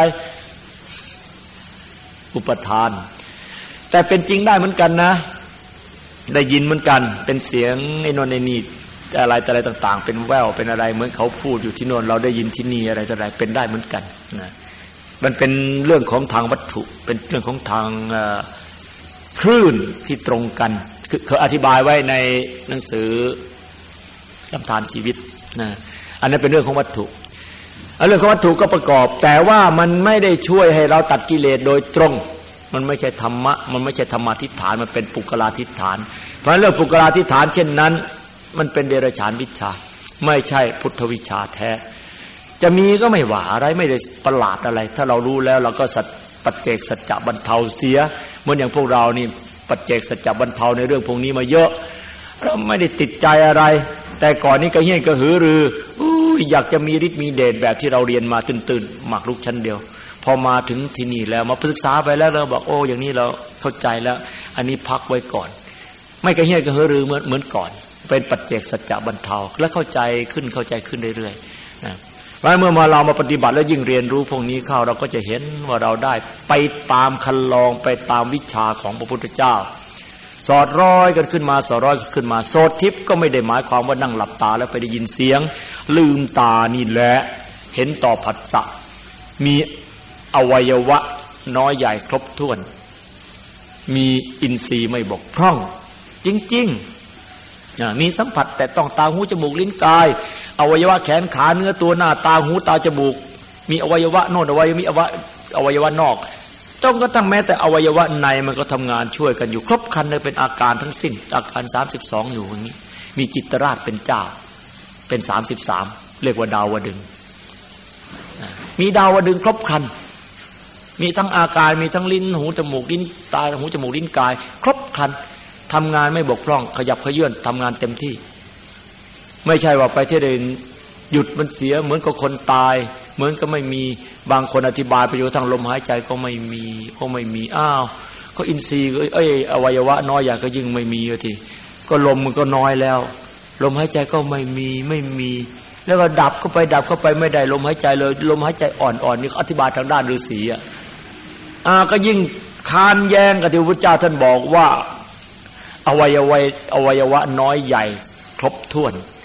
อุปทานแต่เป็นจริงได้เหมือนกันนะได้ยินเหมือนกันเป็นเสียงไอ้นวลไอ้นี่อะไรต่างๆเป็นแว่วเป็นอะไรเหมือนเขาพูดอยู่ที่โน่นเราได้ยินที่นี่อะไรเป็นได้เหมือนกันนะมันเป็นเรื่องของทางวัตถุเป็นเรื่องของทางคลื่นที่ตรงกันเขาอธิบายไว้ในหนังสือลำธารชีวิตนะอันนั้นเป็นเรื่องของวัตถุเรื่องของวัตถุก็ประกอบแต่ว่ามันไม่ได้ช่วยให้เราตัดกิเลสโดยตรงมันไม่ใช่ธรรมะมันไม่ใช่ธรรมาธิฐานมันเป็นปุกลาธิฐานเพราะฉะนั้นเรื่องปุกลาธิฐานเช่นนั้นมันเป็นเดรัจฉานวิชาไม่ใช่พุทธวิชาแท้จะมีก็ไม่ว่าอะไรไม่ได้ประหลาดอะไรถ้าเรารู้แล้วเราก็ปัจเจกสัจจะบรรเทาเสียเหมือนอย่างพวกเรานี่ปัจเจกสัจจะบรรเทาในเรื่องพวกนี้มาเยอะเราไม่ได้ติดใจอะไรแต่ก่อนนี้ก็เฮี้ยนก็หือรืออยากจะมีฤทธิ์มีเดชแบบที่เราเรียนมาตื่นหมากรุกชั้นเดียวพอมาถึงที่นี่แล้วมาศึกษาไปแล้วเราบอกโอ้อย่างนี้เราเข้าใจแล้วอันนี้พักไว้ก่อนไม่ก็เฮี้ยนก็หือรือเหมือนก่อนเป็นปัจเจกสัจจะบรรเทาและเข้าใจขึ้นเรื่อยๆนะเพราะเมื่อเรามาปฏิบัติแล้วยิ่งเรียนรู้พวกนี้เข้าเราก็จะเห็นว่าเราได้ไปตามคันลองไปตามวิชาของพระพุทธเจ้าสอดร้อยกันขึ้นมาสอดร้อยขึ้นมาโสตทิพย์ก็ไม่ได้หมายความว่านั่งหลับตาแล้วไปได้ยินเสียงลืมตานี่แหละเห็นต่อผัสสะมีอวัยวะน้อยใหญ่ครบถ้วนมีอินทรีย์ไม่บกพร่องจริงๆมีสัมผัสแต่ต้องตาหูจมูกลิ้นกายอวัยวะแขนขาเนื้อตัวหน้าตาหูตาจมูกมีอวัยวะโน่นอวัยวะนอกต้องก็ตั้งแม้แต่อวัยวะในมันก็ทำงานช่วยกันอยู่ครบครันเลยเป็นอาการทั้งสิ้นอาการ32อยู่อย่างนี้มีจิตราชเป็นเจ้าเป็น33เรียกว่าดาวดึงมีดาวดึงครบครันมีทั้งอาการมีทั้งลิ้นหูจมูกลิ้นตาหูจมูกลิ้นกายครบครันทำงานไม่บกพร่องขยับเขยื้อนทำงานเต็มที่ไม่ใช่ว่าไปที่ใดหยุดมันเสียเหมือนกับคนตายเหมือนก็ไม่มีบางคนอธิบายไปอยู่ทางลมหายใจก็ไม่มีอ้าวก็อินทรีย์อวัยวะน้อยอย่างก็ยิ่งไม่มีทีก็ลมมันก็น้อยแล้วลมหายใจก็ไม่มีแล้วก็ดับเข้าไปไม่ได้ลมหายใจเลยลมหายใจอ่อนๆนี่อธิบายทางด้านฤาษีก็ยิ่งค้านแย้งกับที่พระพุทธเจ้าท่านบอกว่าอวัยวะน้อยใหญ่ครบถ้วน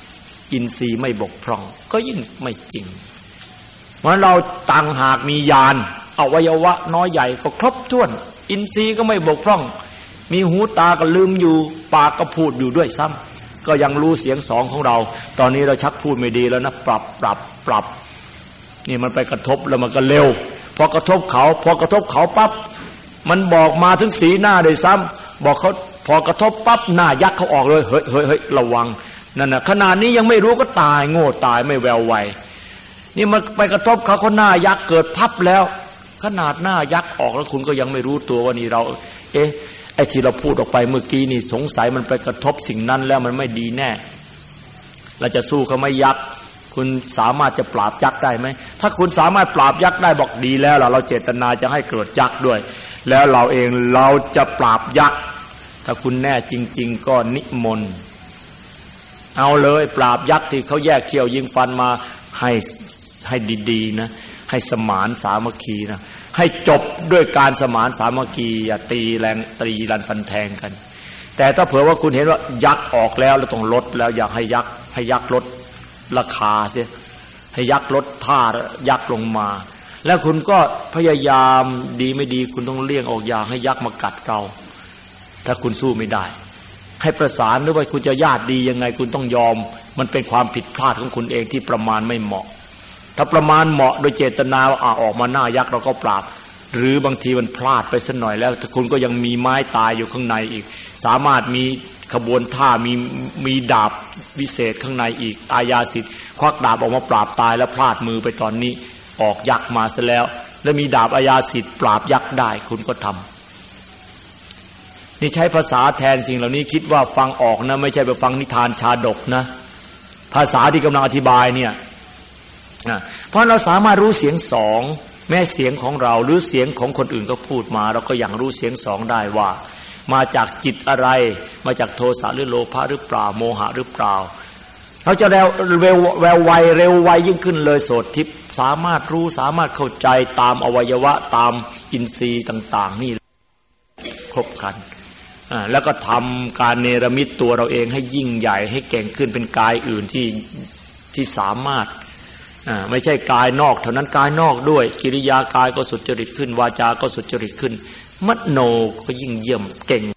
อินทรีย์ไม่บกพร่องก็ยิ่งไม่จริงเพราะเราต่างหากมีญาณอวัยวะน้อยใหญ่ก็ครบถ้วนอินทรีย์ก็ไม่บกพร่องมีหูตาก็ลืมอยู่ปากก็พูดอยู่ด้วยซ้ำก็ยังรู้เสียงสองของเราตอนนี้เราชักพูดไม่ดีแล้วนะปรับนี่มันไปกระทบแล้วมันก็เร็วพอกระทบเขาปั๊บมันบอกมาถึงสีหน้าด้วยซ้ำบอกเขาพอกระทบปั๊บหน้ายักเขาออกเลยเฮ้ยระวังนั่นน่ะขนาดนี้ยังไม่รู้ก็ตายโง่ตายไม่แววไวนี่มันไปกระทบเขาหน้ายักเกิดพับแล้วขนาดหน้ายักออกแล้วคุณก็ยังไม่รู้ตัวว่านี่เราไอ้ที่เราพูดออกไปเมื่อกี้นี่สงสัยมันไปกระทบสิ่งนั้นแล้วมันไม่ดีแน่เราจะสู้เขาไม่ยักคุณสามารถจะปราบยักษ์ได้ไหมถ้าคุณสามารถปราบยักษ์ได้บอกดีแล้วเราเจตนาจะให้เกิดยักษ์ด้วยแล้วเราเองเราจะปราบยักษ์ถ้าคุณแน่จริงๆก็นิมนต์เอาเลยปราบยักษ์ที่เขาแยกเขี้ยวยิงฟันมาให้ดีๆนะให้สมานสามัคคีนะให้จบด้วยการสมานสามัคคีอย่าตีแรงตีรันฟันแทงกันแต่ถ้าเผื่อว่าคุณเห็นว่ายักษ์ออกแล้วเราต้องลดแล้วอยากให้ยักษ์ลดราคาเสียให้ยักษ์ลดท่ายักษ์ลงมาแล้วคุณก็พยายามดีไม่ดีคุณต้องเลี่ยงออกอย่างให้ยักษ์มากัดเราถ้าคุณสู้ไม่ได้ให้ประสานหรือว่าคุณจะญาติดียังไงคุณต้องยอมมันเป็นความผิดพลาดของคุณเองที่ประมาณไม่เหมาะถ้าประมาณเหมาะโดยเจตนาว่าออกมาหน้ายักษ์เราก็ปราบหรือบางทีมันพลาดไปสักหน่อยแล้วแต่คุณก็ยังมีไม้ตายอยู่ข้างในอีกสามารถมีขบวนท่ามีดาบวิเศษข้างในอีกอาญาสิทธิ์ควักดาบออกมาปราบตายแล้วพลาดมือไปตอนนี้ออกยักษ์มาซะแล้วมีดาบอาญาสิทธิ์ปราบยักษ์ได้คุณก็ทำนี่ใช้ภาษาแทนสิ่งเหล่านี้คิดว่าฟังออกนะไม่ใช่ไปฟังนิทานชาดกนะภาษาที่กำลังอธิบายเนี่ยเพราะเราสามารถรู้เสียงสองแม้เสียงของเราหรือเสียงของคนอื่นก็พูดมาเราก็ยังรู้เสียงสองได้ว่ามาจากจิตอะไรมาจากโทสะหรือโลภะหรือเปล่าโมหะหรือเปล่าเราจะแววไวเร็วไวยิ่งขึ้นเลยโสตทิพย์สามารถรู้สามารถเข้าใจตามอวัยวะตามอินทรีย์ต่างๆนี่ครบครันแล้วก็ทำการเนรมิตตัวเราเองให้ยิ่งใหญ่ให้เก่งขึ้นเป็นกายอื่นที่สามารถไม่ใช่กายนอกเท่านั้นกายนอกด้วยกิริยากายก็สุจริตขึ้นวาจาก็สุจริตขึ้นมโนก็ยิ่งเยี่ยมเก่ง